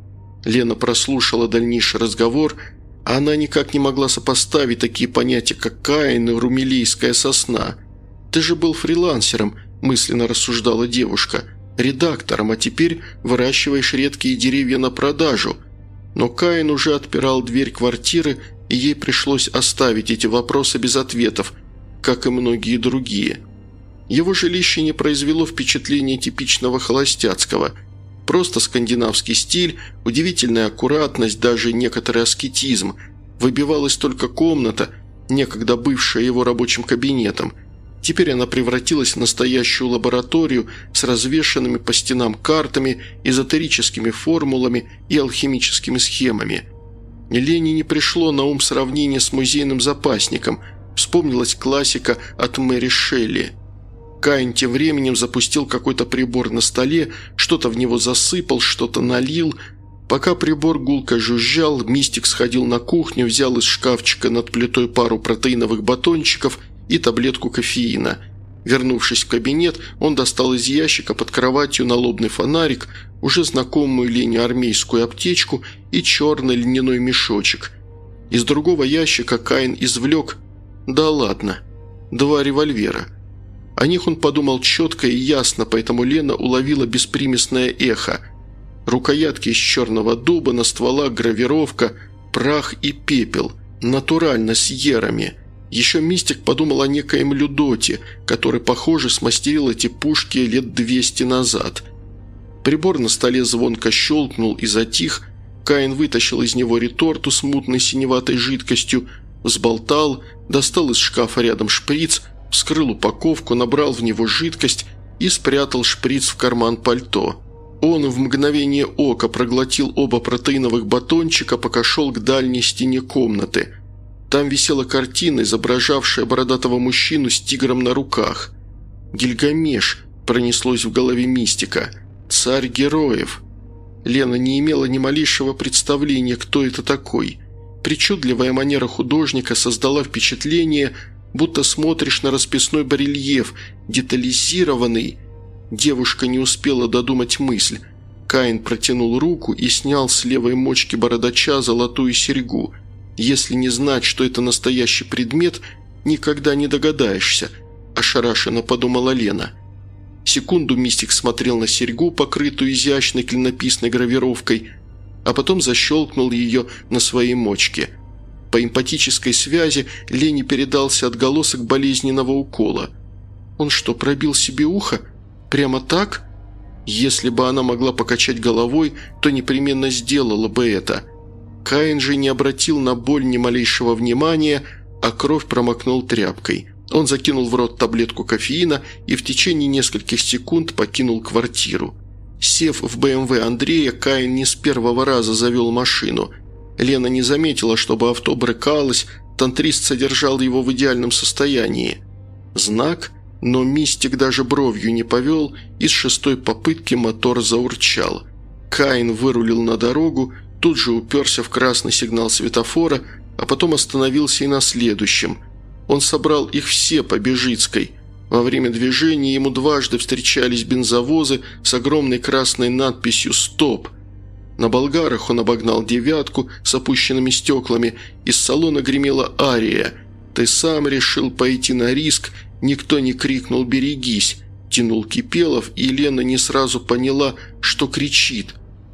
Лена прослушала дальнейший разговор, а она никак не могла сопоставить такие понятия, как Каин и румелийская сосна. «Ты же был фрилансером», – мысленно рассуждала девушка, – «редактором, а теперь выращиваешь редкие деревья на продажу». Но Каин уже отпирал дверь квартиры, и ей пришлось оставить эти вопросы без ответов, как и многие другие. Его жилище не произвело впечатления типичного холостяцкого. Просто скандинавский стиль, удивительная аккуратность, даже некоторый аскетизм. Выбивалась только комната, некогда бывшая его рабочим кабинетом. Теперь она превратилась в настоящую лабораторию с развешанными по стенам картами, эзотерическими формулами и алхимическими схемами. Лене не пришло на ум сравнение с музейным запасником. Вспомнилась классика от Мэри Шелли. Каин тем временем запустил какой-то прибор на столе, что-то в него засыпал, что-то налил. Пока прибор гулко жужжал, мистик сходил на кухню, взял из шкафчика над плитой пару протеиновых батончиков и таблетку кофеина. Вернувшись в кабинет, он достал из ящика под кроватью налобный фонарик, уже знакомую Лене армейскую аптечку и черный льняной мешочек. Из другого ящика Каин извлек, да ладно, 2 револьвера. О них он подумал четко и ясно, поэтому Лена уловила беспримесное эхо. Рукоятки из черного дуба, на стволах гравировка, прах и пепел. Натурально, с ерами. Еще мистик подумал о некоем Людоте, который, похоже, смастерил эти пушки лет 200 назад. Прибор на столе звонко щелкнул и затих. Каин вытащил из него реторту с мутной синеватой жидкостью, взболтал, достал из шкафа рядом шприц, вскрыл упаковку, набрал в него жидкость и спрятал шприц в карман пальто. Он в мгновение ока проглотил оба протеиновых батончика, пока шел к дальней стене комнаты. Там висела картина, изображавшая бородатого мужчину с тигром на руках. «Гильгамеш», – пронеслось в голове Мистика, – «царь героев». Лена не имела ни малейшего представления, кто это такой. Причудливая манера художника создала впечатление, будто смотришь на расписной барельеф, детализированный. Девушка не успела додумать мысль. Каин протянул руку и снял с левой мочки бородача золотую серьгу. Если не знать, что это настоящий предмет, никогда не догадаешься, ошарашенно подумала Лена. Секунду Мистик смотрел на серьгу, покрытую изящной клинописной гравировкой, а потом защелкнул ее на своей мочке. По эмпатической связи Лене передался отголосок болезненного укола. Он что, пробил себе ухо? Прямо так? Если бы она могла покачать головой, то непременно сделала бы это. Каин же не обратил на боль ни малейшего внимания, а кровь промокнул тряпкой. Он закинул в рот таблетку кофеина и в течение нескольких секунд покинул квартиру. Сев в БМВ Андрея, Каин не с первого раза завел машину. Лена не заметила, чтобы авто брыкалось, тантрист содержал его в идеальном состоянии. Знак, но Мистик даже бровью не повел, и с шестой попытки мотор заурчал. Каин вырулил на дорогу, тут же уперся в красный сигнал светофора, а потом остановился и на следующем. Он собрал их все по Бежицкой. Во время движения ему дважды встречались бензовозы с огромной красной надписью «Стоп». На болгарах он обогнал девятку с опущенными стеклами, из салона гремела ария. «Ты сам решил пойти на риск, никто не крикнул «берегись», – тянул Кипелов, и Лена не сразу поняла, что кричит.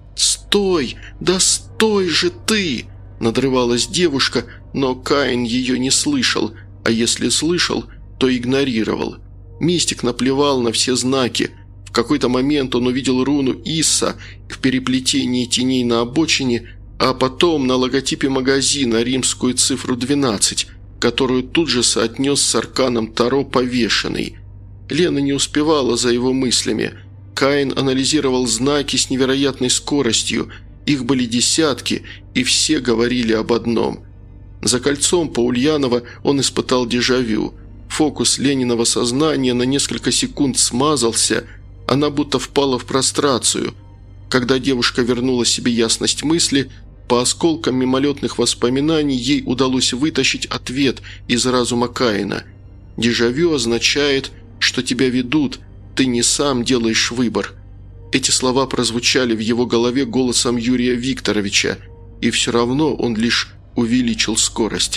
«Стой! Да стой же ты!» – надрывалась девушка, но Каин ее не слышал, а если слышал, то игнорировал. Мистик наплевал на все знаки. В какой-то момент он увидел руну Исса в переплетении теней на обочине, а потом на логотипе магазина римскую цифру 12, которую тут же соотнес с арканом Таро повешенный. Лена не успевала за его мыслями. Каин анализировал знаки с невероятной скоростью. Их были десятки, и все говорили об одном. За кольцом по Ульянова он испытал дежавю. Фокус Лениного сознания на несколько секунд смазался, она будто впала в прострацию. Когда девушка вернула себе ясность мысли, по осколкам мимолетных воспоминаний ей удалось вытащить ответ из разума Каина. «Дежавю означает, что тебя ведут, ты не сам делаешь выбор». Эти слова прозвучали в его голове голосом Юрия Викторовича, и все равно он лишь увеличил скорость.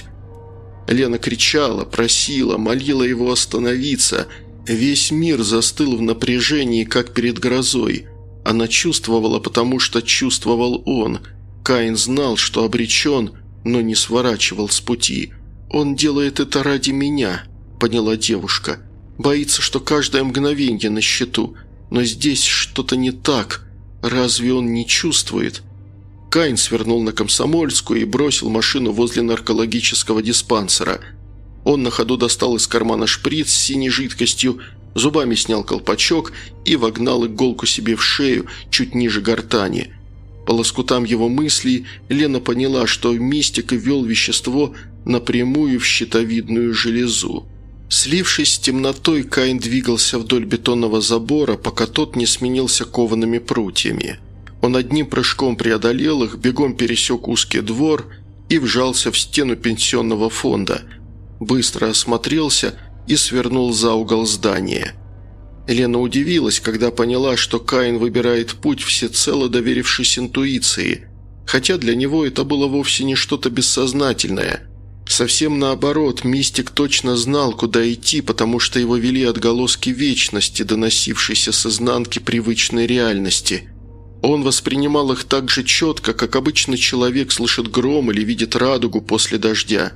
Лена кричала, просила, молила его остановиться. Весь мир застыл в напряжении, как перед грозой. Она чувствовала, потому что чувствовал он. Каин знал, что обречен, но не сворачивал с пути. «Он делает это ради меня», – поняла девушка. «Боится, что каждое мгновенье на счету. Но здесь что-то не так. Разве он не чувствует?» Каин свернул на Комсомольскую и бросил машину возле наркологического диспансера. Он на ходу достал из кармана шприц с синей жидкостью, зубами снял колпачок и вогнал иголку себе в шею, чуть ниже гортани. По лоскутам его мыслей Лена поняла, что Мистик ввел вещество напрямую в щитовидную железу. Слившись с темнотой, Каин двигался вдоль бетонного забора, пока тот не сменился коваными прутьями. Он одним прыжком преодолел их, бегом пересек узкий двор и вжался в стену пенсионного фонда. Быстро осмотрелся и свернул за угол здания. Лена удивилась, когда поняла, что Каин выбирает путь, всецело доверившись интуиции, хотя для него это было вовсе не что-то бессознательное. Совсем наоборот, Мистик точно знал, куда идти, потому что его вели отголоски вечности, доносившиеся с изнанки привычной реальности. Он воспринимал их так же четко, как обычный человек слышит гром или видит радугу после дождя.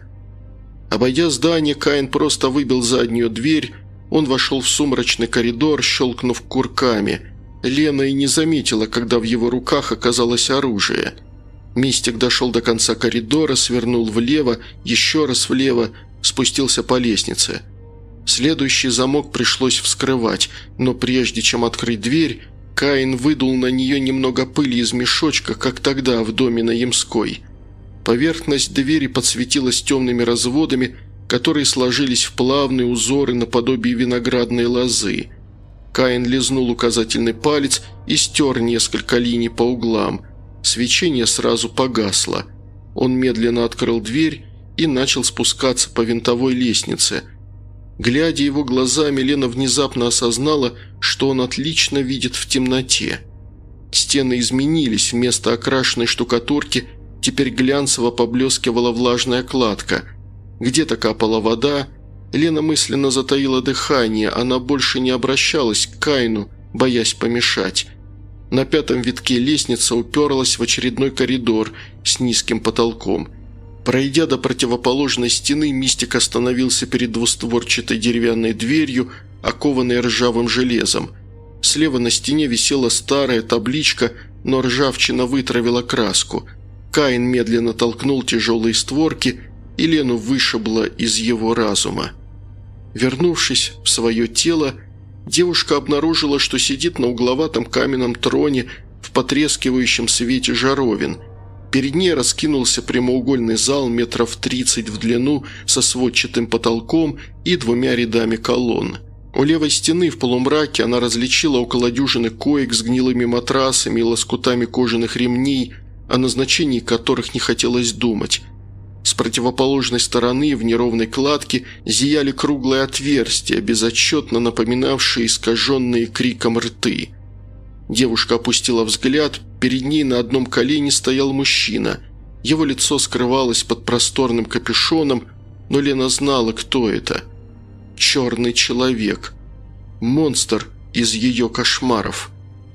Обойдя здание, Каин просто выбил заднюю дверь. Он вошел в сумрачный коридор, щелкнув курками. Лена и не заметила, когда в его руках оказалось оружие. Мистик дошел до конца коридора, свернул влево, еще раз влево, спустился по лестнице. Следующий замок пришлось вскрывать, но прежде чем открыть дверь, Каин выдул на нее немного пыли из мешочка, как тогда в доме на Ямской. Поверхность двери подсветилась темными разводами, которые сложились в плавные узоры наподобие виноградной лозы. Каин лизнул указательный палец и стер несколько линий по углам. Свечение сразу погасло. Он медленно открыл дверь и начал спускаться по винтовой лестнице. Глядя его глазами, Лена внезапно осознала, что он отлично видит в темноте. Стены изменились, вместо окрашенной штукатурки теперь глянцево поблескивала влажная кладка. Где-то капала вода. Лена мысленно затаила дыхание, она больше не обращалась к Каину, боясь помешать. На 5-м витке лестница уперлась в очередной коридор с низким потолком. Пройдя до противоположной стены, мистик остановился перед двустворчатой деревянной дверью, окованной ржавым железом. Слева на стене висела старая табличка, но ржавчина вытравила краску. Каин медленно толкнул тяжелые створки, и Лену вышибло из его разума. Вернувшись в свое тело, девушка обнаружила, что сидит на угловатом каменном троне в потрескивающем свете жаровин. Перед ней раскинулся прямоугольный зал метров 30 в длину со сводчатым потолком и 2 рядами колонн. У левой стены в полумраке она различила около дюжины коек с гнилыми матрасами и лоскутами кожаных ремней, о назначении которых не хотелось думать. С противоположной стороны в неровной кладке зияли круглые отверстия, безотчетно напоминавшие искаженные криком рты. Девушка опустила взгляд, перед ней на одном колене стоял мужчина. Его лицо скрывалось под просторным капюшоном, но Лена знала, кто это. Черный человек. Монстр из ее кошмаров.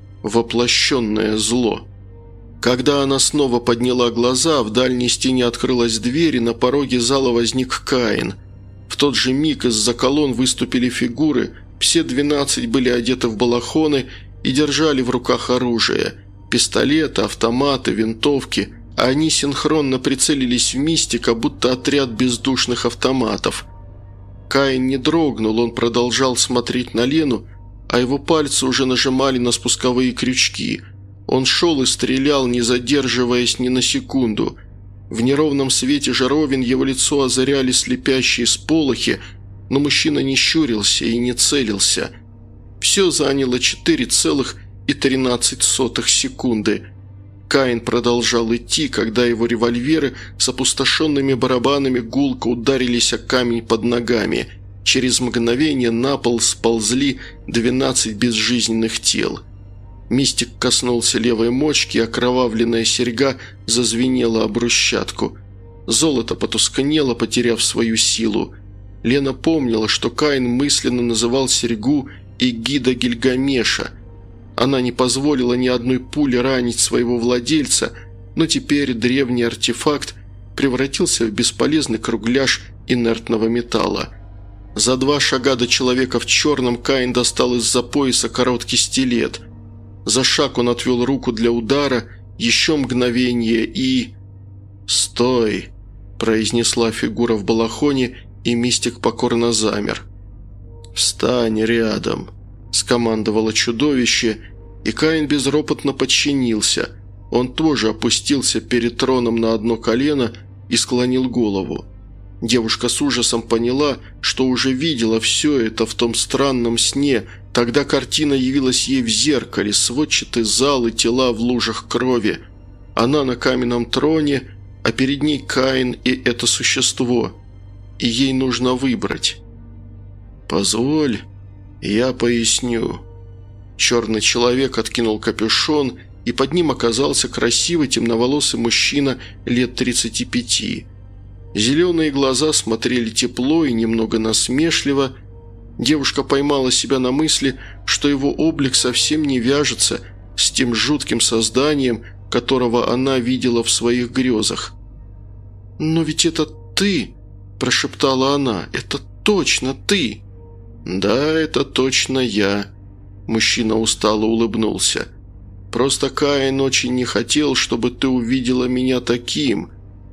Воплощенное зло. Когда она снова подняла глаза, в дальней стене открылась дверь, и на пороге зала возник Каин. В тот же миг из-за колонн выступили фигуры, все 12 были одеты в балахоны и держали в руках оружие – пистолеты, автоматы, винтовки, а они синхронно прицелились в мистика, будто отряд бездушных автоматов. Каин не дрогнул, он продолжал смотреть на Лену, а его пальцы уже нажимали на спусковые крючки. Он шел и стрелял, не задерживаясь ни на секунду. В неровном свете жаровин его лицо озаряли слепящие сполохи, но мужчина не щурился и не целился. Все заняло 4,13 секунды. Каин продолжал идти, когда его револьверы с опустошенными барабанами гулко ударились о камень под ногами. Через мгновение на пол сползли 12 безжизненных тел. Мистик коснулся левой мочки, и окровавленная серьга зазвенела об брусчатку. Золото потускнело, потеряв свою силу. Лена помнила, что Каин мысленно называл серьгу Эгида Гильгамеша. Она не позволила ни одной пули ранить своего владельца, но теперь древний артефакт превратился в бесполезный кругляш инертного металла. За 2 шага до человека в черном Каин достал из-за пояса короткий стилет. За шаг он отвел руку для удара, еще мгновение и... «Стой!» – произнесла фигура в балахоне, и мистик покорно замер. «Встань рядом!» – скомандовало чудовище, и Каин безропотно подчинился. Он тоже опустился перед троном на одно колено и склонил голову. Девушка с ужасом поняла, что уже видела все это в том странном сне. Тогда картина явилась ей в зеркале, сводчатый зал и тела в лужах крови. Она на каменном троне, а перед ней Каин и это существо. И ей нужно выбрать. «Позволь, я поясню». Черный человек откинул капюшон, и под ним оказался красивый темноволосый мужчина лет 35. Зеленые глаза смотрели тепло и немного насмешливо. Девушка поймала себя на мысли, что его облик совсем не вяжется с тем жутким созданием, которого она видела в своих грезах. «Но ведь это ты!» – прошептала она. «Это точно ты!» «Да, это точно я!» – мужчина устало улыбнулся. «Просто Каин очень не хотел, чтобы ты увидела меня таким,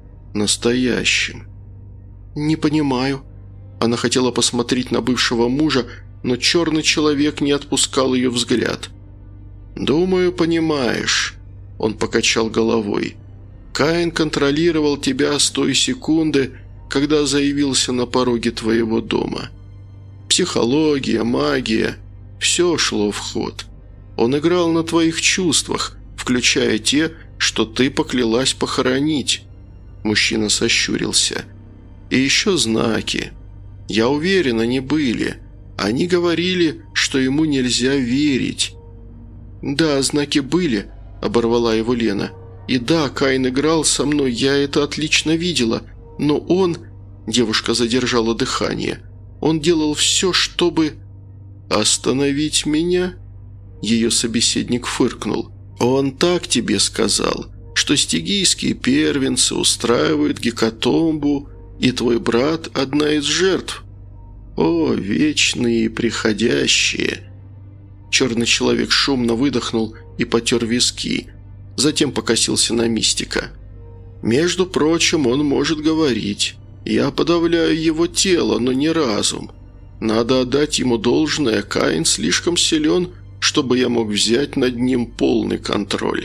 настоящим». «Не понимаю». Она хотела посмотреть на бывшего мужа, но черный человек не отпускал ее взгляд. «Думаю, понимаешь», – он покачал головой. «Каин контролировал тебя с той секунды, когда заявился на пороге твоего дома. Психология, магия – все шло в ход. Он играл на твоих чувствах, включая те, что ты поклялась похоронить». Мужчина сощурился. «И еще знаки. Я уверен, они были. Они говорили, что ему нельзя верить». «Да, знаки были», – оборвала его Лена. «И да, Каин играл со мной, я это отлично видела. Но он...» – девушка задержала дыхание. «Он делал все, чтобы...» «Остановить меня?» – ее собеседник фыркнул. «Он так тебе сказал, что стигийские первенцы устраивают гекатомбу, и твой брат – одна из жертв. О, вечные и приходящие!» Черный человек шумно выдохнул и потер виски, затем покосился на мистика. «Между прочим, он может говорить. Я подавляю его тело, но не разум. Надо отдать ему должное, Каин слишком силен, чтобы я мог взять над ним полный контроль».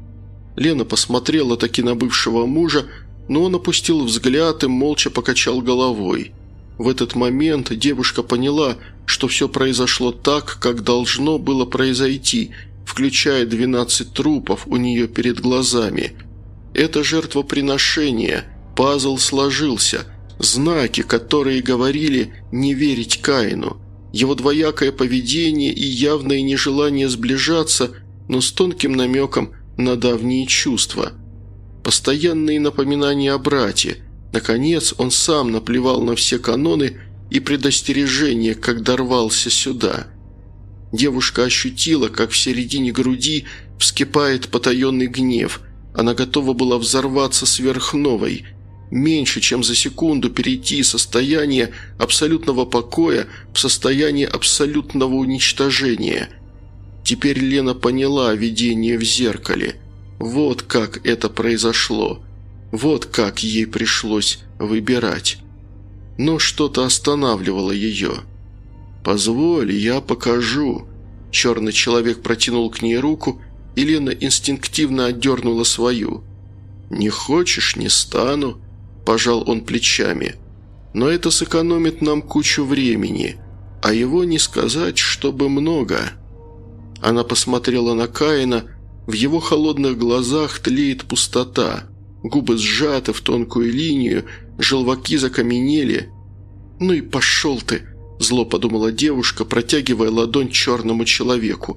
Лена посмотрела таки на бывшего мужа, но он опустил взгляд и молча покачал головой. В этот момент девушка поняла, что все произошло так, как должно было произойти, включая 12 трупов у нее перед глазами. Это жертвоприношение, пазл сложился, знаки, которые говорили не верить Каину, его двоякое поведение и явное нежелание сближаться, но с тонким намеком на давние чувства. Постоянные напоминания о брате. Наконец, он сам наплевал на все каноны и предостережения, когда рвался сюда. Девушка ощутила, как в середине груди вскипает потаенный гнев. Она готова была взорваться сверхновой. Меньше чем за секунду перейти из состояния абсолютного покоя в состояние абсолютного уничтожения. Теперь Лена поняла видение в зеркале. Вот как это произошло. Вот как ей пришлось выбирать. Но что-то останавливало ее. «Позволь, я покажу». Черный человек протянул к ней руку, и Лена инстинктивно отдернула свою. «Не хочешь – не стану», – пожал он плечами. «Но это сэкономит нам кучу времени, а его не сказать, чтобы много». Она посмотрела на Каина, в его холодных глазах тлеет пустота. Губы сжаты в тонкую линию, желваки закаменели. «Ну и пошел ты!» – зло подумала девушка, протягивая ладонь черному человеку.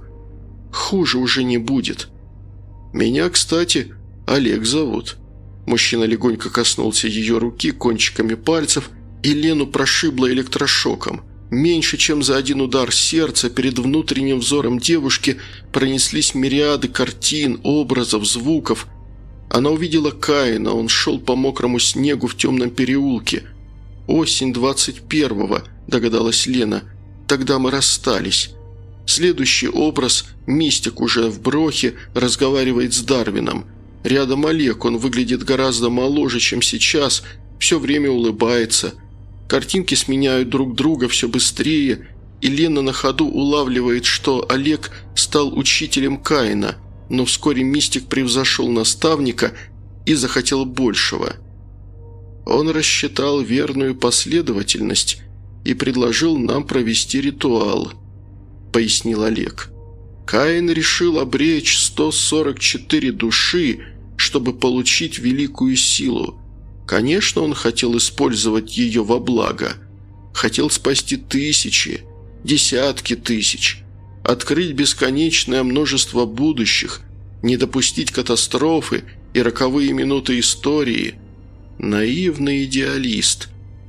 «Хуже уже не будет». «Меня, кстати, Олег зовут». Мужчина легонько коснулся ее руки кончиками пальцев, и Лену прошибло электрошоком. Меньше чем за один удар сердца перед внутренним взором девушки пронеслись мириады картин, образов, звуков. Она увидела Каина, он шел по мокрому снегу в темном переулке. «Осень 21-го», догадалась Лена, – «тогда мы расстались». Следующий образ – мистик уже в брохе разговаривает с Дарвином. Рядом Олег, он выглядит гораздо моложе, чем сейчас, все время улыбается. Картинки сменяют друг друга все быстрее, и Лена на ходу улавливает, что Олег стал учителем Каина, но вскоре мистик превзошел наставника и захотел большего. Он рассчитал верную последовательность и предложил нам провести ритуал, пояснил Олег. Каин решил обречь 144 души, чтобы получить великую силу. Конечно, он хотел использовать ее во благо. Хотел спасти тысячи, десятки тысяч, открыть бесконечное множество будущих, не допустить катастрофы и роковые минуты истории. Наивный идеалист.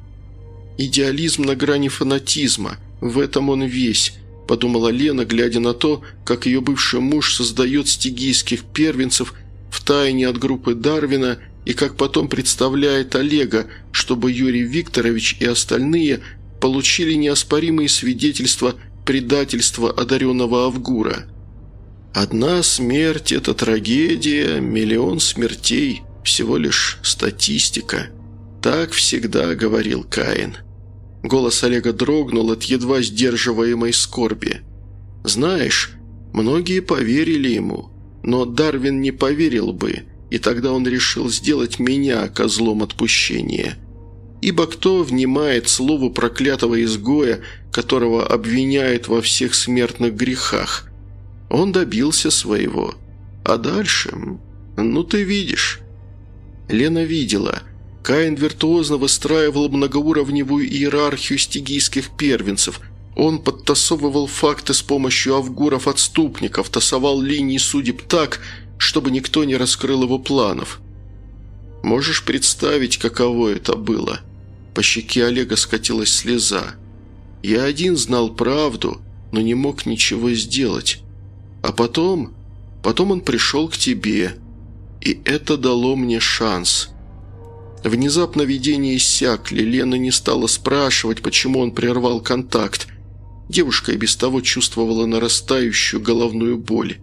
Идеализм на грани фанатизма, в этом он весь, подумала Лена, глядя на то, как ее бывший муж создает стигийских первенцев втайне от группы Дарвина и как потом представляет Олега, чтобы Юрий Викторович и остальные получили неоспоримые свидетельства предательства одаренного Авгура. «Одна смерть – это трагедия, миллион смертей – всего лишь статистика». Так всегда говорил Каин. Голос Олега дрогнул от едва сдерживаемой скорби. «Знаешь, Многие поверили ему, но Дарвин не поверил бы, и тогда он решил сделать меня козлом отпущения. Ибо кто внимает слову проклятого изгоя, которого обвиняют во всех смертных грехах? Он добился своего. А дальше? Ну, ты видишь». Лена видела. Каин виртуозно выстраивал многоуровневую иерархию стигийских первенцев. Он подтасовывал факты с помощью авгуров-отступников, тасовал линии судеб так, чтобы никто не раскрыл его планов. Можешь представить, каково это было? По щеке Олега скатилась слеза. Я один знал правду, но не мог ничего сделать. А потом он пришел к тебе, и это дало мне шанс. Внезапно видения иссякли, Лена не стала спрашивать, почему он прервал контакт. Девушка и без того чувствовала нарастающую головную боль.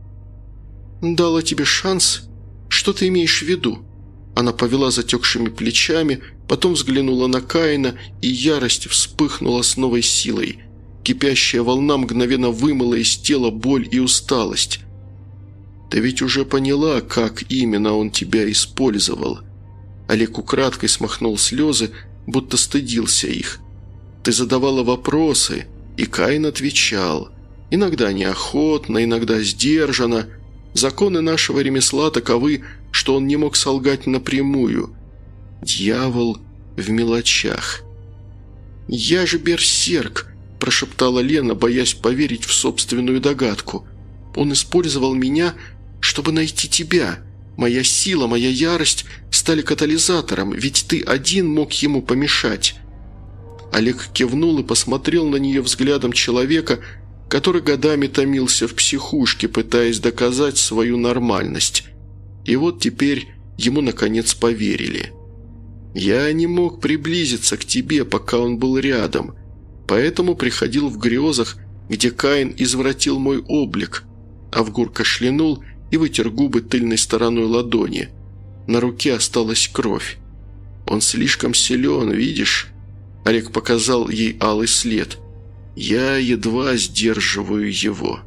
«Дала тебе шанс? Что ты имеешь в виду?» Она повела затекшими плечами, потом взглянула на Каина, и ярость вспыхнула с новой силой. Кипящая волна мгновенно вымыла из тела боль и усталость. «Ты ведь уже поняла, как именно он тебя использовал?» Олег украдкой смахнул слезы, будто стыдился их. «Ты задавала вопросы, и Каин отвечал. Иногда неохотно, иногда сдержанно. Законы нашего ремесла таковы, что он не мог солгать напрямую. Дьявол в мелочах». «Я же берсерк», – прошептала Лена, боясь поверить в собственную догадку. «Он использовал меня, чтобы найти тебя. Моя сила, моя ярость стали катализатором, ведь ты один мог ему помешать». Олег кивнул и посмотрел на нее взглядом человека, который годами томился в психушке, пытаясь доказать свою нормальность. И вот теперь ему наконец поверили. «Я не мог приблизиться к тебе, пока он был рядом, поэтому приходил в грезах, где Каин извратил мой облик». Авгур кашлянул и вытер губы тыльной стороной ладони. На руке осталась кровь. «Он слишком силен, видишь?» Олег показал ей алый след. «Я едва сдерживаю его».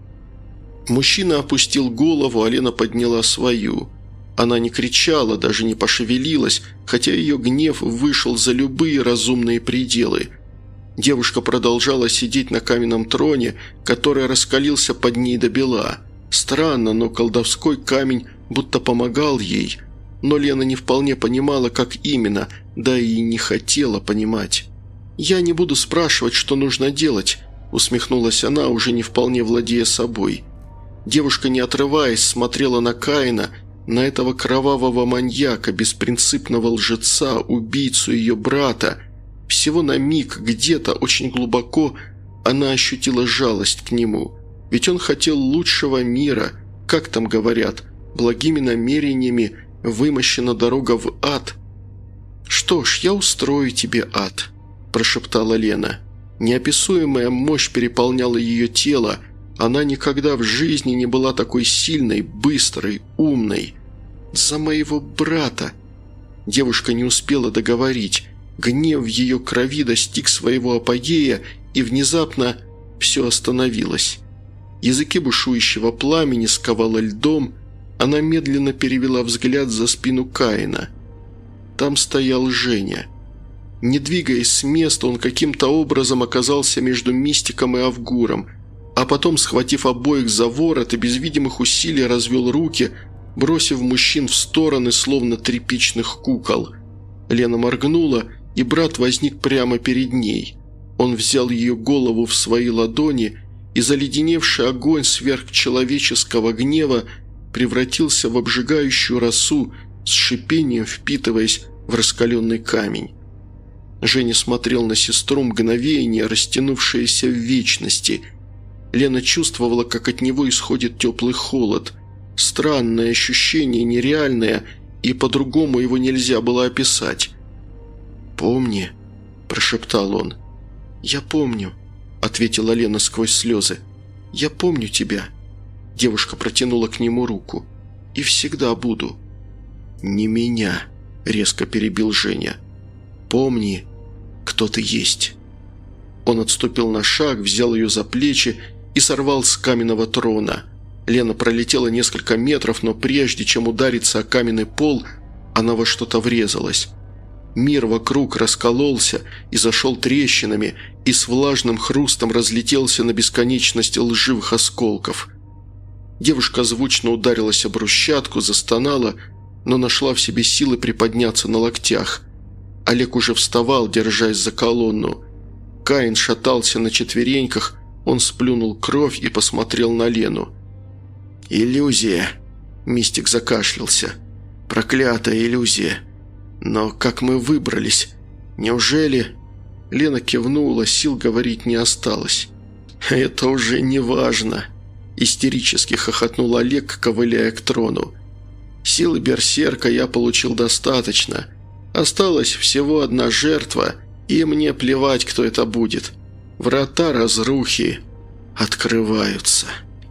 Мужчина опустил голову, а Лена подняла свою. Она не кричала, даже не пошевелилась, хотя ее гнев вышел за любые разумные пределы. Девушка продолжала сидеть на каменном троне, который раскалился под ней до бела. Странно, но колдовской камень будто помогал ей. Но Лена не вполне понимала, как именно, да и не хотела понимать. «Я не буду спрашивать, что нужно делать», – усмехнулась она, уже не вполне владея собой. Девушка, не отрываясь, смотрела на Каина, на этого кровавого маньяка, беспринципного лжеца, убийцу ее брата. Всего на миг, где-то очень глубоко, она ощутила жалость к нему. Ведь он хотел лучшего мира, как там говорят, благими намерениями вымощена дорога в ад. «Что ж, я устрою тебе ад», – прошептала Лена. Неописуемая мощь переполняла ее тело. Она никогда в жизни не была такой сильной, быстрой, умной. «За моего брата!» Девушка не успела договорить. Гнев в ее крови достиг своего апогея, и внезапно все остановилось. Языки бушующего пламени сковало льдом. Она медленно перевела взгляд за спину Каина. Там стоял Женя. Не двигаясь с места, он каким-то образом оказался между мистиком и Авгуром, а потом, схватив обоих за ворот и без видимых усилий, развел руки, бросив мужчин в стороны, словно тряпичных кукол. Лена моргнула, и брат возник прямо перед ней. Он взял ее голову в свои ладони, и заледеневший огонь сверхчеловеческого гнева превратился в обжигающую росу, с шипением впитываясь в раскаленный камень. Женя смотрел на сестру мгновение, растянувшееся в вечности. Лена чувствовала, как от него исходит теплый холод. Странное ощущение, нереальное, и по-другому его нельзя было описать. «Помни», – прошептал он. «Я помню», – ответила Лена сквозь слезы. «Я помню тебя». Девушка протянула к нему руку. «И всегда буду». «Не меня», – резко перебил Женя. «Помни, кто ты есть». Он отступил на шаг, взял ее за плечи и сорвал с каменного трона. Лена пролетела несколько метров, но прежде чем удариться о каменный пол, она во что-то врезалась. Мир вокруг раскололся и зашел трещинами, и с влажным хрустом разлетелся на бесконечность лживых осколков. Девушка звучно ударилась об брусчатку, застонала, но нашла в себе силы приподняться на локтях. Олег уже вставал, держась за колонну. Каин шатался на четвереньках, он сплюнул кровь и посмотрел на Лену. «Иллюзия!» – мистик закашлялся. «Проклятая иллюзия! Но как мы выбрались? Неужели...» Лена кивнула, сил говорить не осталось. «Это уже не важно!» – истерически хохотнул Олег, ковыляя к трону. «Силы берсерка я получил достаточно. Осталась всего одна жертва, и мне плевать, кто это будет. Врата разрухи открываются».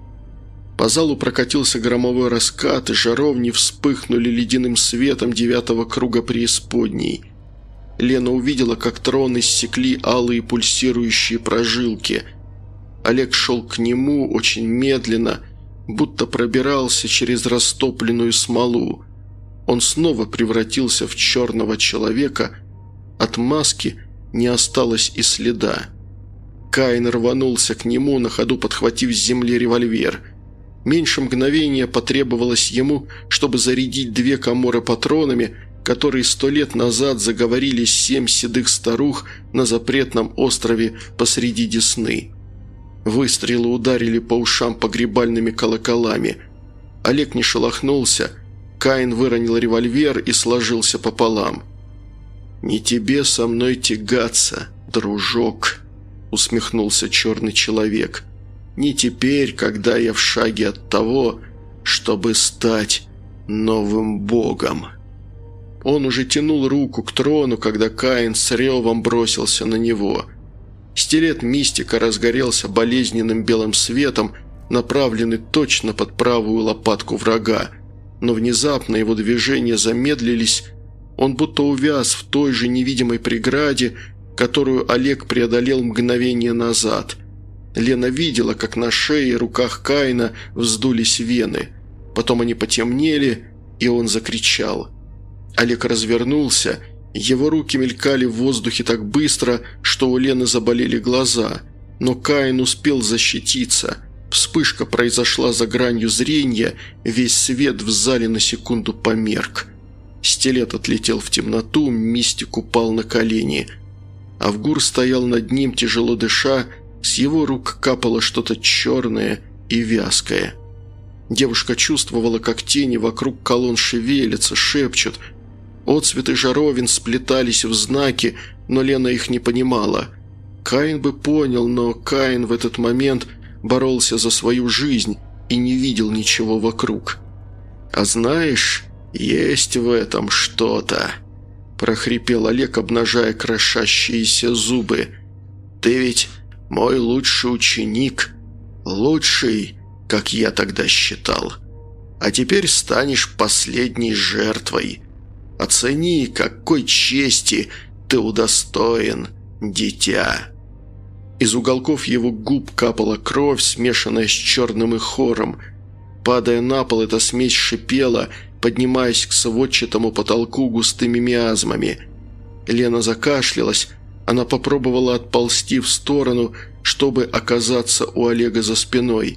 По залу прокатился громовой раскат, и жаровни вспыхнули ледяным светом 9-го круга преисподней. Лена увидела, как трон иссекли алые пульсирующие прожилки. Олег шел к нему очень медленно, будто пробирался через растопленную смолу. Он снова превратился в черного человека, от маски не осталось и следа. Каин рванулся к нему, на ходу подхватив с земли револьвер. Меньше мгновения потребовалось ему, чтобы зарядить 2 каморы патронами, которые 100 лет назад заговорили 7 седых старух на запретном острове посреди Десны. Выстрелы ударили по ушам погребальными колоколами. Олег не шелохнулся. Каин выронил револьвер и сложился пополам. «Не тебе со мной тягаться, дружок», – усмехнулся черный человек. «Не теперь, когда я в шаге от того, чтобы стать новым богом». Он уже тянул руку к трону, когда Каин с ревом бросился на него. Стилет мистика разгорелся болезненным белым светом, направленный точно под правую лопатку врага, но внезапно его движения замедлились, он будто увяз в той же невидимой преграде, которую Олег преодолел мгновение назад. Лена видела, как на шее и руках Каина вздулись вены. Потом они потемнели, и он закричал. Олег развернулся, его руки мелькали в воздухе так быстро, что у Лены заболели глаза. Но Каин успел защититься. Вспышка произошла за гранью зрения, весь свет в зале на секунду померк. Стилет отлетел в темноту, мистик упал на колени. Авгур стоял над ним, тяжело дыша, с его рук капало что-то черное и вязкое. Девушка чувствовала, как тени вокруг колонн шевелятся, шепчут. Отцветы жаровин сплетались в знаки, но Лена их не понимала. Каин бы понял, но Каин в этот момент боролся за свою жизнь и не видел ничего вокруг. «А знаешь, есть в этом что-то», – прохрипел Олег, обнажая крошащиеся зубы. «Ты ведь мой лучший ученик, лучший, как я тогда считал. А теперь станешь последней жертвой. Оцени, какой чести ты удостоен, дитя». Из уголков его губ капала кровь, смешанная с черным ихором. Падая на пол, эта смесь шипела, поднимаясь к сводчатому потолку густыми миазмами. Лена закашлялась. Она попробовала отползти в сторону, чтобы оказаться у Олега за спиной.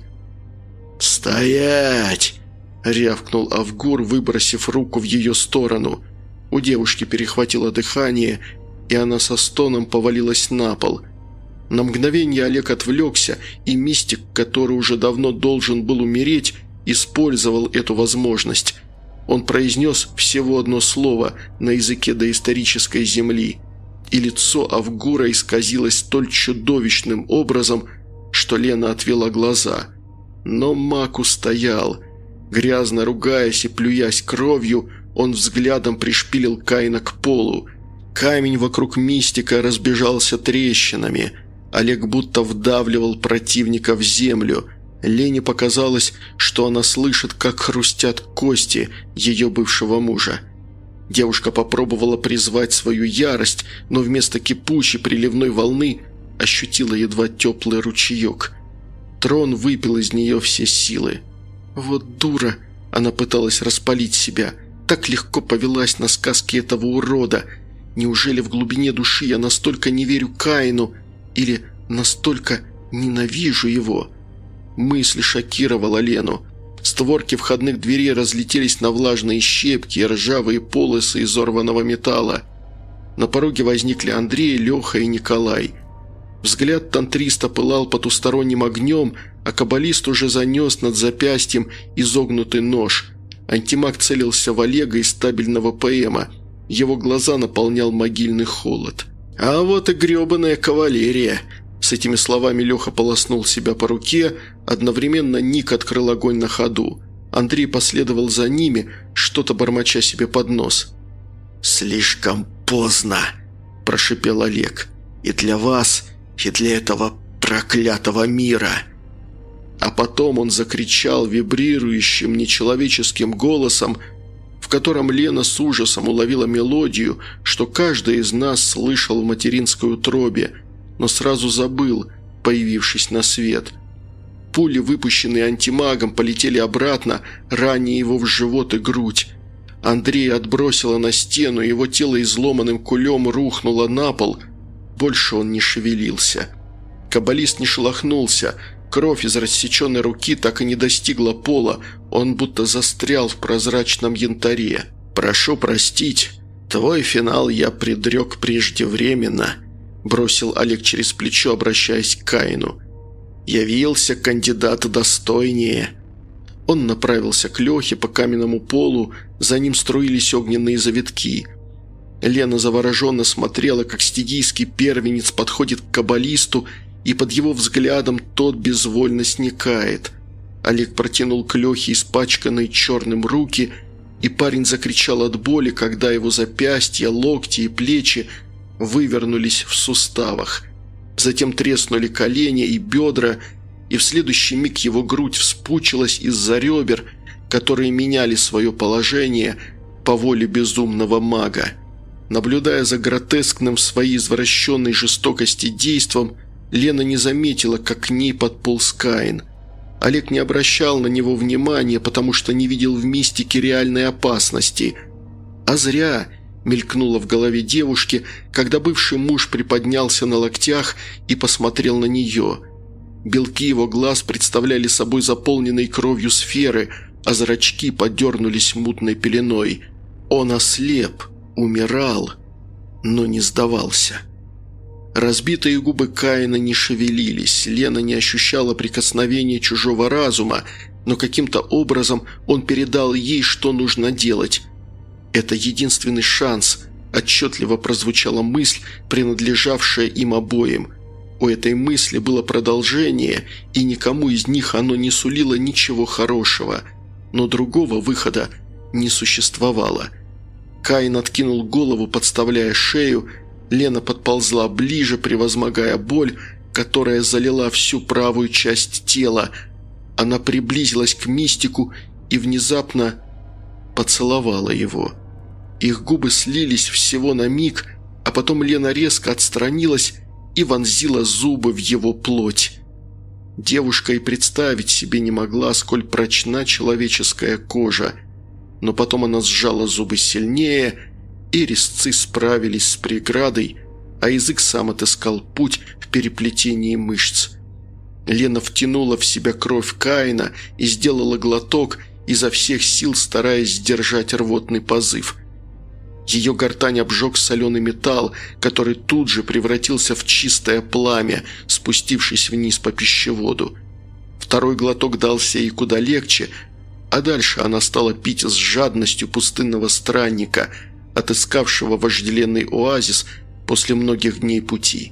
«Стоять!» – рявкнул Авгур, выбросив руку в ее сторону. У девушки перехватило дыхание, и она со стоном повалилась на пол. На мгновение Олег отвлекся, и мистик, который уже давно должен был умереть, использовал эту возможность. Он произнес всего одно слово на языке доисторической земли, и лицо Авгура исказилось столь чудовищным образом, что Лена отвела глаза. Но маг устоял. Грязно ругаясь и плюясь кровью, он взглядом пришпилил Каина к полу. Камень вокруг мистика разбежался трещинами. Олег будто вдавливал противника в землю. Лене показалось, что она слышит, как хрустят кости ее бывшего мужа. Девушка попробовала призвать свою ярость, но вместо кипучей приливной волны ощутила едва теплый ручеек. Трон выпил из нее все силы. Вот дура, она пыталась распалить себя. Так легко повелась на сказки этого урода. Неужели в глубине души я настолько не верю Каину или настолько ненавижу его? Мысль шокировала Лену. Створки входных дверей разлетелись на влажные щепки и ржавые полосы изорванного металла. На пороге возникли Андрей, Леха и Николай. Взгляд тантриста пылал потусторонним огнем, а каббалист уже занес над запястьем изогнутый нож. Антимаг целился в Олега из стабильного ПМа. Его глаза наполнял могильный холод. «А вот и гребаная кавалерия!» С этими словами Леха полоснул себя по руке, одновременно Ник открыл огонь на ходу. Андрей последовал за ними, что-то бормоча себе под нос. «Слишком поздно!» – прошипел Олег. «И для вас, и для этого проклятого мира!» А потом он закричал вибрирующим нечеловеческим голосом, в котором Лена с ужасом уловила мелодию, что каждый из нас слышал в материнской утробе, но сразу забыл, появившись на свет. Пули, выпущенные антимагом, полетели обратно, раня его в живот и грудь. Андрея отбросило на стену, его тело изломанным кулем рухнуло на пол. Больше он не шевелился. Каббалист не шелохнулся. Кровь из рассеченной руки так и не достигла пола, он будто застрял в прозрачном янтаре. «Прошу простить, твой финал я предрек преждевременно», – бросил Олег через плечо, обращаясь к Каину. «Явился кандидат достойнее». Он направился к Лехе по каменному полу, за ним струились огненные завитки. Лена завороженно смотрела, как стигийский первенец подходит к каббалисту, и под его взглядом тот безвольно сникает. Олег протянул к Лехе испачканные черным руки, и парень закричал от боли, когда его запястья, локти и плечи вывернулись в суставах. Затем треснули колени и бедра, и в следующий миг его грудь вспучилась из-за ребер, которые меняли свое положение по воле безумного мага. Наблюдая за гротескным в своей извращенной жестокости действом, Лена не заметила, как к ней подполз Каин. Олег не обращал на него внимания, потому что не видел в мистике реальной опасности. А зря мелькнуло в голове девушки, когда бывший муж приподнялся на локтях и посмотрел на нее. Белки его глаз представляли собой заполненные кровью сферы, а зрачки подернулись мутной пеленой. Он ослеп, умирал, но не сдавался. Разбитые губы Каина не шевелились, Лена не ощущала прикосновения чужого разума, но каким-то образом он передал ей, что нужно делать. «Это единственный шанс», – отчетливо прозвучала мысль, принадлежавшая им обоим. У этой мысли было продолжение, и никому из них оно не сулило ничего хорошего, но другого выхода не существовало. Каин откинул голову, подставляя шею. Лена подползла ближе, превозмогая боль, которая залила всю правую часть тела. Она приблизилась к мистику и внезапно поцеловала его. Их губы слились всего на миг, а потом Лена резко отстранилась и вонзила зубы в его плоть. Девушка и представить себе не могла, сколь прочна человеческая кожа. Но потом она сжала зубы сильнее, и резцы справились с преградой, а язык сам отыскал путь в переплетении мышц. Лена втянула в себя кровь Каина и сделала глоток, изо всех сил стараясь сдержать рвотный позыв. Ее гортань обжег соленый металл, который тут же превратился в чистое пламя, спустившись вниз по пищеводу. Второй глоток дался ей куда легче, а дальше она стала пить с жадностью пустынного странника, отыскавшего вожделенный оазис после многих дней пути.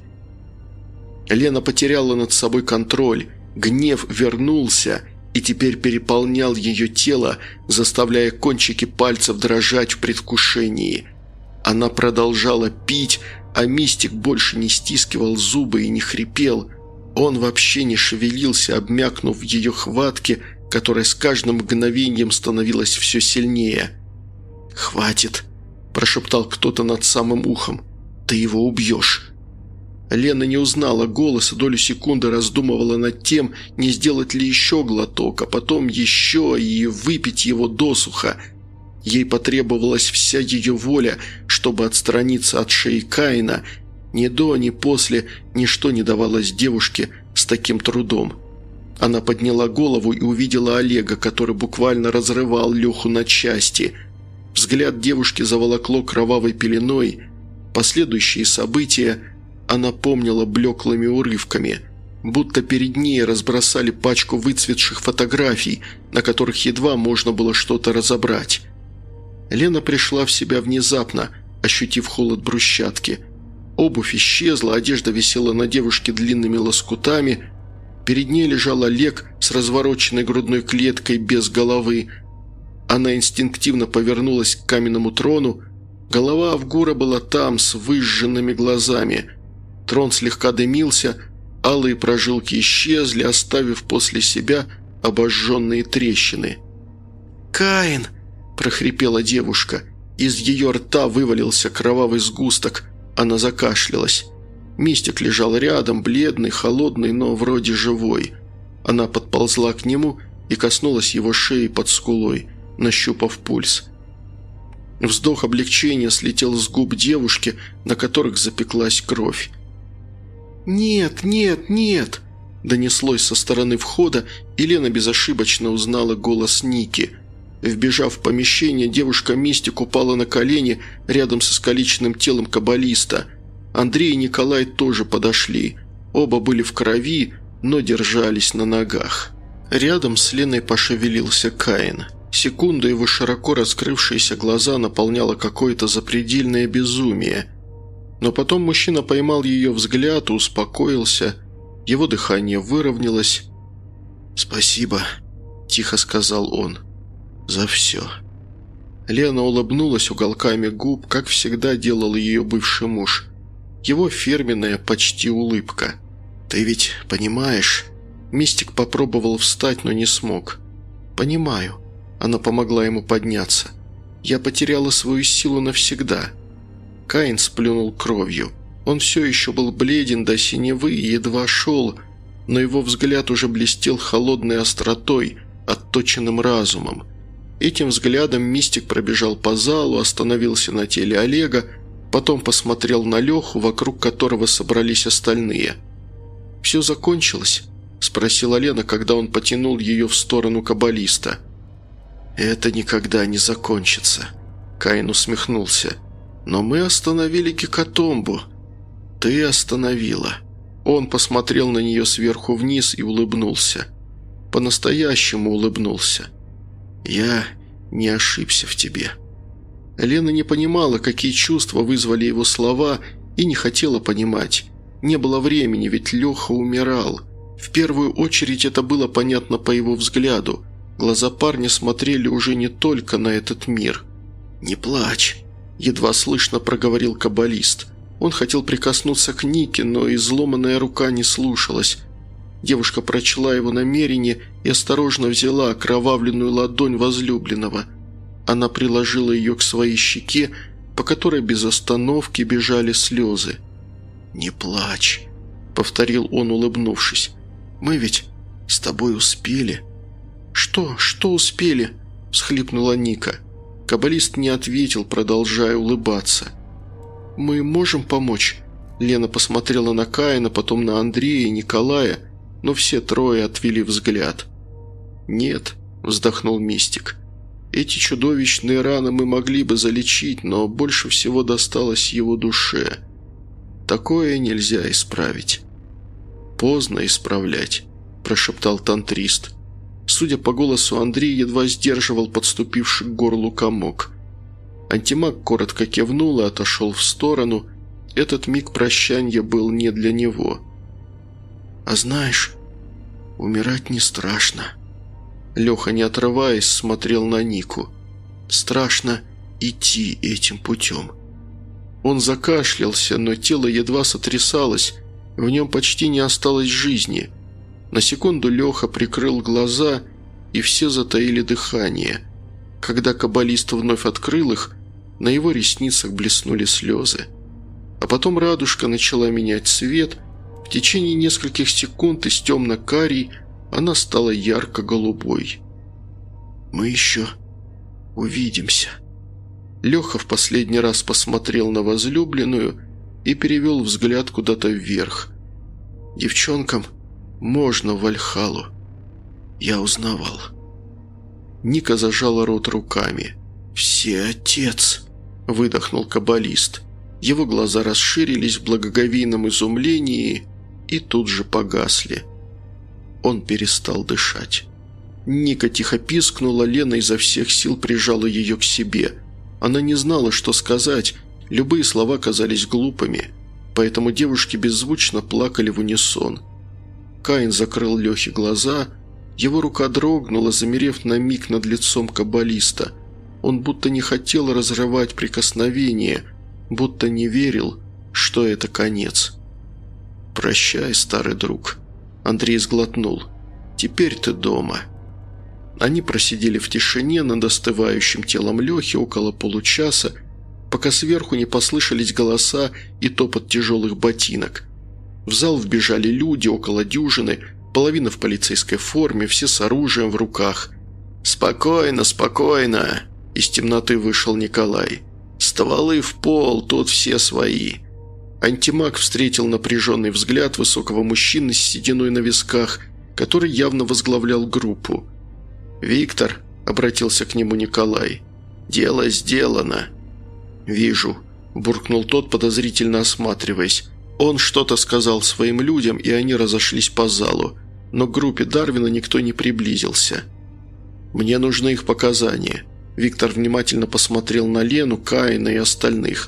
Лена потеряла над собой контроль, гнев вернулся и теперь переполнял ее тело, заставляя кончики пальцев дрожать в предвкушении. Она продолжала пить, а мистик больше не стискивал зубы и не хрипел. Он вообще не шевелился, обмякнув в ее хватке, которая с каждым мгновением становилась все сильнее. «Хватит», – прошептал кто-то над самым ухом. «Ты его убьешь». Лена не узнала голос и долю секунды раздумывала над тем, не сделать ли еще глоток, а потом еще и выпить его досуха. Ей потребовалась вся ее воля, чтобы отстраниться от шеи Каина. Ни до, ни после ничто не давалось девушке с таким трудом. Она подняла голову и увидела Олега, который буквально разрывал Леху на части. Взгляд девушки заволокло кровавой пеленой. Последующие события она помнила блеклыми урывками, будто перед ней разбросали пачку выцветших фотографий, на которых едва можно было что-то разобрать. Лена пришла в себя внезапно, ощутив холод брусчатки. Обувь исчезла, одежда висела на девушке длинными лоскутами. Перед ней лежал Олег с развороченной грудной клеткой без головы. Она инстинктивно повернулась к каменному трону. Голова Авгура была там, с выжженными глазами. Трон слегка дымился, алые прожилки исчезли, оставив после себя обожженные трещины. «Каин!» – прохрипела девушка. Из ее рта вывалился кровавый сгусток. Она закашлялась. Мистик лежал рядом, бледный, холодный, но вроде живой. Она подползла к нему и коснулась его шеи под скулой, нащупав пульс. Вздох облегчения слетел с губ девушки, на которых запеклась кровь. «Нет, нет, нет!» – донеслось со стороны входа, и Лена безошибочно узнала голос Ники. Вбежав в помещение, девушка-мистик упала на колени рядом со искалеченным телом каббалиста. Андрей и Николай тоже подошли. Оба были в крови, но держались на ногах. Рядом с Леной пошевелился Каин. Секунду его широко раскрывшиеся глаза наполняло какое-то запредельное безумие. Но потом мужчина поймал ее взгляд и успокоился. Его дыхание выровнялось. «Спасибо», – тихо сказал он, – «за все». Лена улыбнулась уголками губ, как всегда делал ее бывший муж. Его фирменная почти улыбка. «Ты ведь понимаешь?» Мистик попробовал встать, но не смог. «Понимаю». Она помогла ему подняться. «Я потеряла свою силу навсегда». Каин сплюнул кровью. Он все еще был бледен до синевы и едва шел, но его взгляд уже блестел холодной остротой, отточенным разумом. Этим взглядом мистик пробежал по залу, остановился на теле Олега, потом посмотрел на Леху, вокруг которого собрались остальные. «Все закончилось?» – спросила Лена, когда он потянул ее в сторону каббалиста. «Это никогда не закончится», – Каин усмехнулся. «Но мы остановили гекатомбу». «Ты остановила». Он посмотрел на нее сверху вниз и улыбнулся. По-настоящему улыбнулся. «Я не ошибся в тебе». Лена не понимала, какие чувства вызвали его слова, и не хотела понимать. Не было времени, ведь Леха умирал. В первую очередь это было понятно по его взгляду. Глаза парня смотрели уже не только на этот мир. «Не плачь», – едва слышно проговорил каббалист. Он хотел прикоснуться к Нике, но изломанная рука не слушалась. Девушка прочла его намерение и осторожно взяла окровавленную ладонь возлюбленного. Она приложила ее к своей щеке, по которой без остановки бежали слезы. «Не плачь», – повторил он, улыбнувшись. «Мы ведь с тобой успели». «Что успели?» – всхлипнула Ника. Каббалист не ответил, продолжая улыбаться. «Мы можем помочь?» Лена посмотрела на Каина, потом на Андрея и Николая, но все трое отвели взгляд. «Нет», – вздохнул мистик. «Эти чудовищные раны мы могли бы залечить, но больше всего досталось его душе. Такое нельзя исправить». «Поздно исправлять», – прошептал тантрист. Судя по голосу, Андрей едва сдерживал подступивший к горлу комок. Антимаг коротко кивнул и отошел в сторону. Этот миг прощания был не для него. «А знаешь, умирать не страшно». Леха, не отрываясь, смотрел на Нику. «Страшно идти этим путем». Он закашлялся, но тело едва сотрясалось, в нем почти не осталось жизни. На секунду Леха прикрыл глаза, и все затаили дыхание. Когда каббалист вновь открыл их, на его ресницах блеснули слезы. А потом радужка начала менять цвет. В течение нескольких секунд из темно-карий она стала ярко-голубой. «Мы еще увидимся». Леха в последний раз посмотрел на возлюбленную и перевел взгляд куда-то вверх. «Девчонкам можно в Вальхалу. Я узнавал». Ника зажала рот руками. «Всеотец!» – выдохнул каббалист. Его глаза расширились в благоговейном изумлении и тут же погасли. Он перестал дышать. Ника тихо пискнула, Лена изо всех сил прижала ее к себе. Она не знала, что сказать, любые слова казались глупыми, поэтому девушки беззвучно плакали в унисон. Каин закрыл Лехе глаза, его рука дрогнула, замерев на миг над лицом каббалиста. Он будто не хотел разрывать прикосновение, будто не верил, что это конец. «Прощай, старый друг», – Андрей сглотнул. «Теперь ты дома». Они просидели в тишине над остывающим телом Лехи около получаса, пока сверху не послышались голоса и топот тяжелых ботинок. В зал вбежали люди, около дюжины, половина в полицейской форме, все с оружием в руках. «Спокойно, спокойно!» Из темноты вышел Николай. «Стволы в пол, тут все свои». Антимаг встретил напряженный взгляд высокого мужчины с сединой на висках, который явно возглавлял группу. «Виктор», – обратился к нему Николай, – «дело сделано». «Вижу», – буркнул тот, подозрительно осматриваясь. Он что-то сказал своим людям, и они разошлись по залу, но к группе Дарвина никто не приблизился. «Мне нужны их показания». Виктор внимательно посмотрел на Лену, Каина и остальных.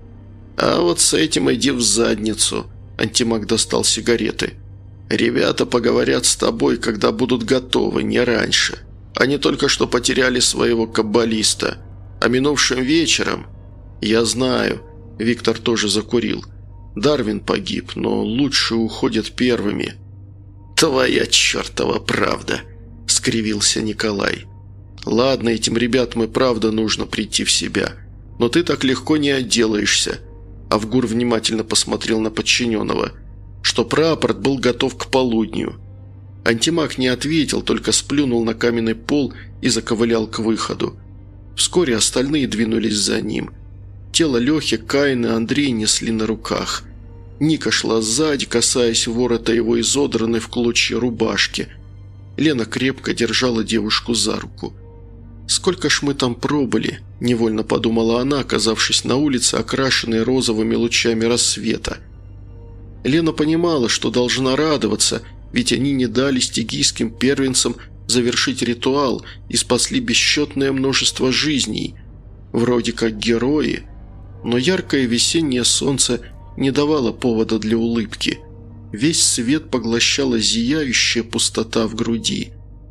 «А вот с этим иди в задницу», – Антимаг достал сигареты. «Ребята поговорят с тобой, когда будут готовы, не раньше. Они только что потеряли своего каббалиста. А минувшим вечером...» «Я знаю», – Виктор тоже закурил. «Дарвин погиб, но лучшие уходят первыми». «Твоя чертова правда», – скривился Николай. «Ладно, этим ребятам и правда нужно прийти в себя. Но ты так легко не отделаешься». Авгур внимательно посмотрел на подчиненного. Что рапорт был готов к полудню. Антимаг не ответил, только сплюнул на каменный пол и заковылял к выходу. Вскоре остальные двинулись за ним. Тело Лехи, Каина и Андрей несли на руках. Ника шла сзади, касаясь ворота его изодранной в клочья рубашки. Лена крепко держала девушку за руку. «Сколько ж мы там пробыли?» – невольно подумала она, оказавшись на улице, окрашенной розовыми лучами рассвета. Лена понимала, что должна радоваться, ведь они не дали стигийским первенцам завершить ритуал и спасли бесчетное множество жизней, вроде как герои. Но яркое весеннее солнце не давало повода для улыбки. Весь свет поглощала зияющая пустота в груди.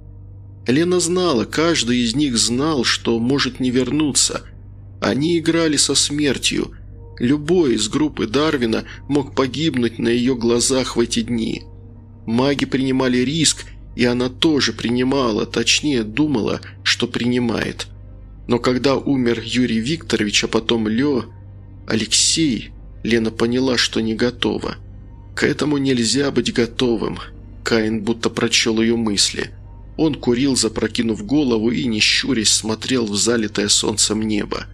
Лена знала, каждый из них знал, что может не вернуться. Они играли со смертью. Любой из группы Дарвина мог погибнуть на ее глазах в эти дни. Маги принимали риск, и она тоже принимала, точнее думала, что принимает. Но когда умер Юрий Викторович, а потом Алексей, Лена поняла, что не готова. К этому нельзя быть готовым. Каин будто прочел ее мысли. Он курил, запрокинув голову, и, не щурясь, смотрел в залитое солнцем небо.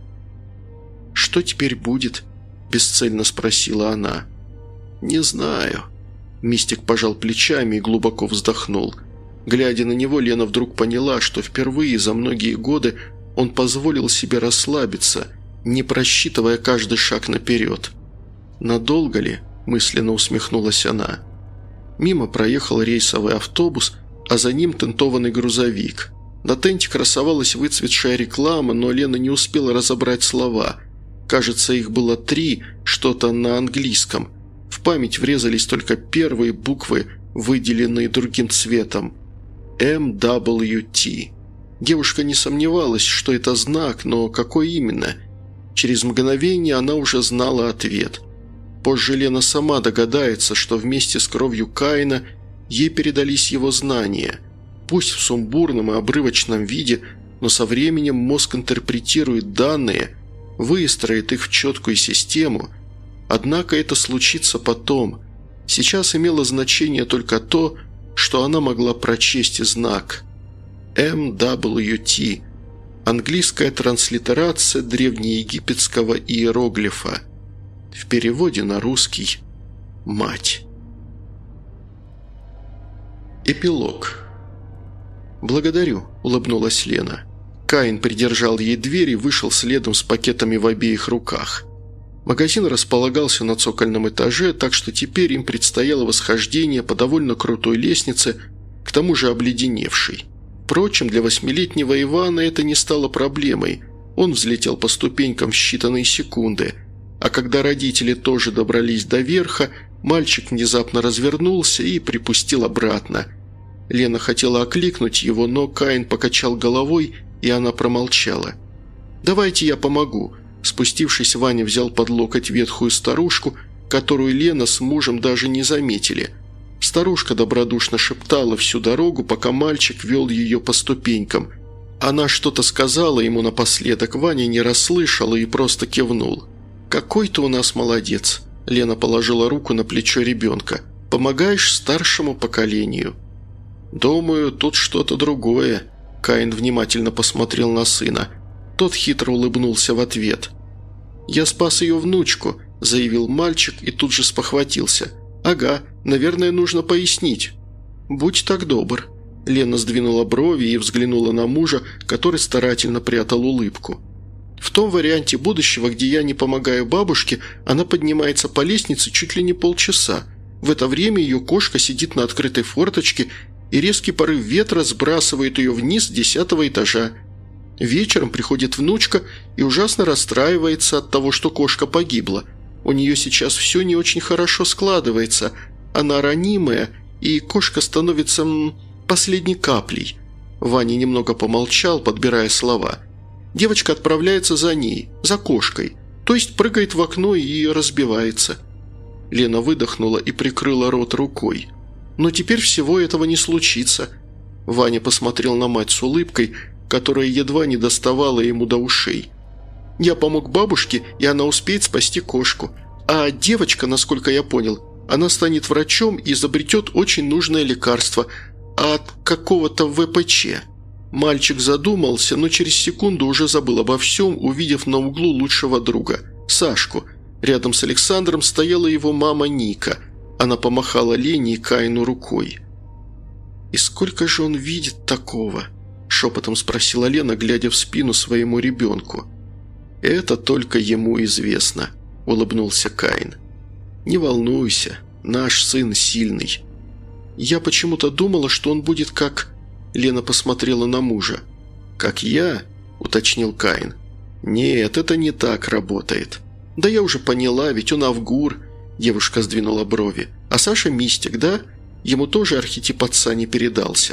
«Что теперь будет?» – бесцельно спросила она. «Не знаю». Мистик пожал плечами и глубоко вздохнул. Глядя на него, Лена вдруг поняла, что впервые за многие годы он позволил себе расслабиться, не просчитывая каждый шаг наперед. «Надолго ли?» – мысленно усмехнулась она. Мимо проехал рейсовый автобус, а за ним тентованный грузовик. На тенте красовалась выцветшая реклама, но Лена не успела разобрать слова. Кажется, их было 3, что-то на английском. В память врезались только первые буквы, выделенные другим цветом. MWT. Девушка не сомневалась, что это знак, но какой именно? Через мгновение она уже знала ответ. Позже Лена сама догадается, что вместе с кровью Каина ей передались его знания. Пусть в сумбурном и обрывочном виде, но со временем мозг интерпретирует данные, выстроит их в четкую систему, Однако это случится потом. Сейчас имело значение только то, что она могла прочесть знак. MWT. Английская транслитерация древнеегипетского иероглифа. В переводе на русский «Мать». Эпилог. «Благодарю», – улыбнулась Лена. Каин придержал ей дверь и вышел следом с пакетами в обеих руках. Магазин располагался на цокольном этаже, так что теперь им предстояло восхождение по довольно крутой лестнице, к тому же обледеневшей. Впрочем, для 8-летнего Ивана это не стало проблемой. Он взлетел по ступенькам в считанные секунды. А когда родители тоже добрались до верха, мальчик внезапно развернулся и припустил обратно. Лена хотела окликнуть его, но Каин покачал головой, и она промолчала. «Давайте я помогу». Спустившись, Ваня взял под локоть ветхую старушку, которую Лена с мужем даже не заметили. Старушка добродушно шептала всю дорогу, пока мальчик вел ее по ступенькам. Она что-то сказала ему напоследок, Ваня не расслышал и просто кивнул. «Какой ты у нас молодец!» Лена положила руку на плечо ребенка. «Помогаешь старшему поколению». «Думаю, тут что-то другое». Каин внимательно посмотрел на сына. Тот хитро улыбнулся в ответ. «Я спас ее внучку», – заявил мальчик и тут же спохватился. «Ага, наверное, нужно пояснить». «Будь так добр». Лена сдвинула брови и взглянула на мужа, который старательно прятал улыбку. «В том варианте будущего, где я не помогаю бабушке, она поднимается по лестнице чуть ли не полчаса. В это время ее кошка сидит на открытой форточке, и резкий порыв ветра сбрасывает ее вниз с 10-го этажа. Вечером приходит внучка и ужасно расстраивается от того, что кошка погибла. У нее сейчас все не очень хорошо складывается. Она ранимая, и кошка становится последней каплей». Ваня немного помолчал, подбирая слова. «Девочка отправляется за ней, за кошкой, то есть прыгает в окно и разбивается». Лена выдохнула и прикрыла рот рукой. «Но теперь всего этого не случится». Ваня посмотрел на мать с улыбкой, которая едва не доставала ему до ушей. «Я помог бабушке, и она успеет спасти кошку. А девочка, насколько я понял, она станет врачом и изобретет очень нужное лекарство от какого-то ВПЧ». Мальчик задумался, но через секунду уже забыл обо всем, увидев на углу лучшего друга – Сашку. Рядом с Александром стояла его мама Ника. Она помахала Лене и Каину рукой. «И сколько же он видит такого?» – шепотом спросила Лена, глядя в спину своему ребенку. «Это только ему известно», – улыбнулся Каин. «Не волнуйся, наш сын сильный». «Я почему-то думала, что он будет как...» Лена посмотрела на мужа. «Как я?» – уточнил Каин. «Нет, это не так работает». «Да я уже поняла, ведь он Авгур», – девушка сдвинула брови. «А Саша мистик, да? Ему тоже архетип отца не передался».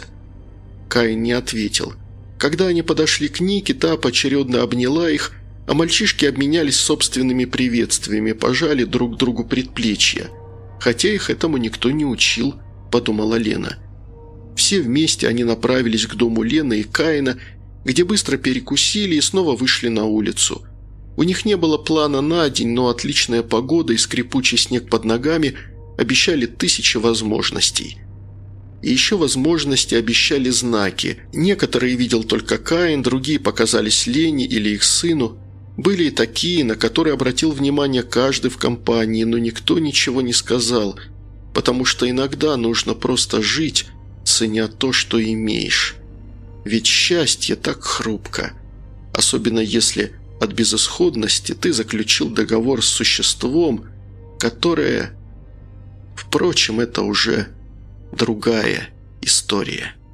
Каин не ответил. Когда они подошли к Нике, та поочередно обняла их, а мальчишки обменялись собственными приветствиями, пожали друг другу предплечья. «Хотя их этому никто не учил», – подумала Лена. Все вместе они направились к дому Лены и Каина, где быстро перекусили и снова вышли на улицу. У них не было плана на день, но отличная погода и скрипучий снег под ногами обещали тысячи возможностей. И еще возможности обещали знаки. Некоторые видел только Каин, другие показались Лене или их сыну. Были и такие, на которые обратил внимание каждый в компании, но никто ничего не сказал, потому что иногда нужно просто жить, ценя то, что имеешь. Ведь счастье так хрупко, особенно если от безысходности ты заключил договор с существом, которое... Впрочем, это уже другая история.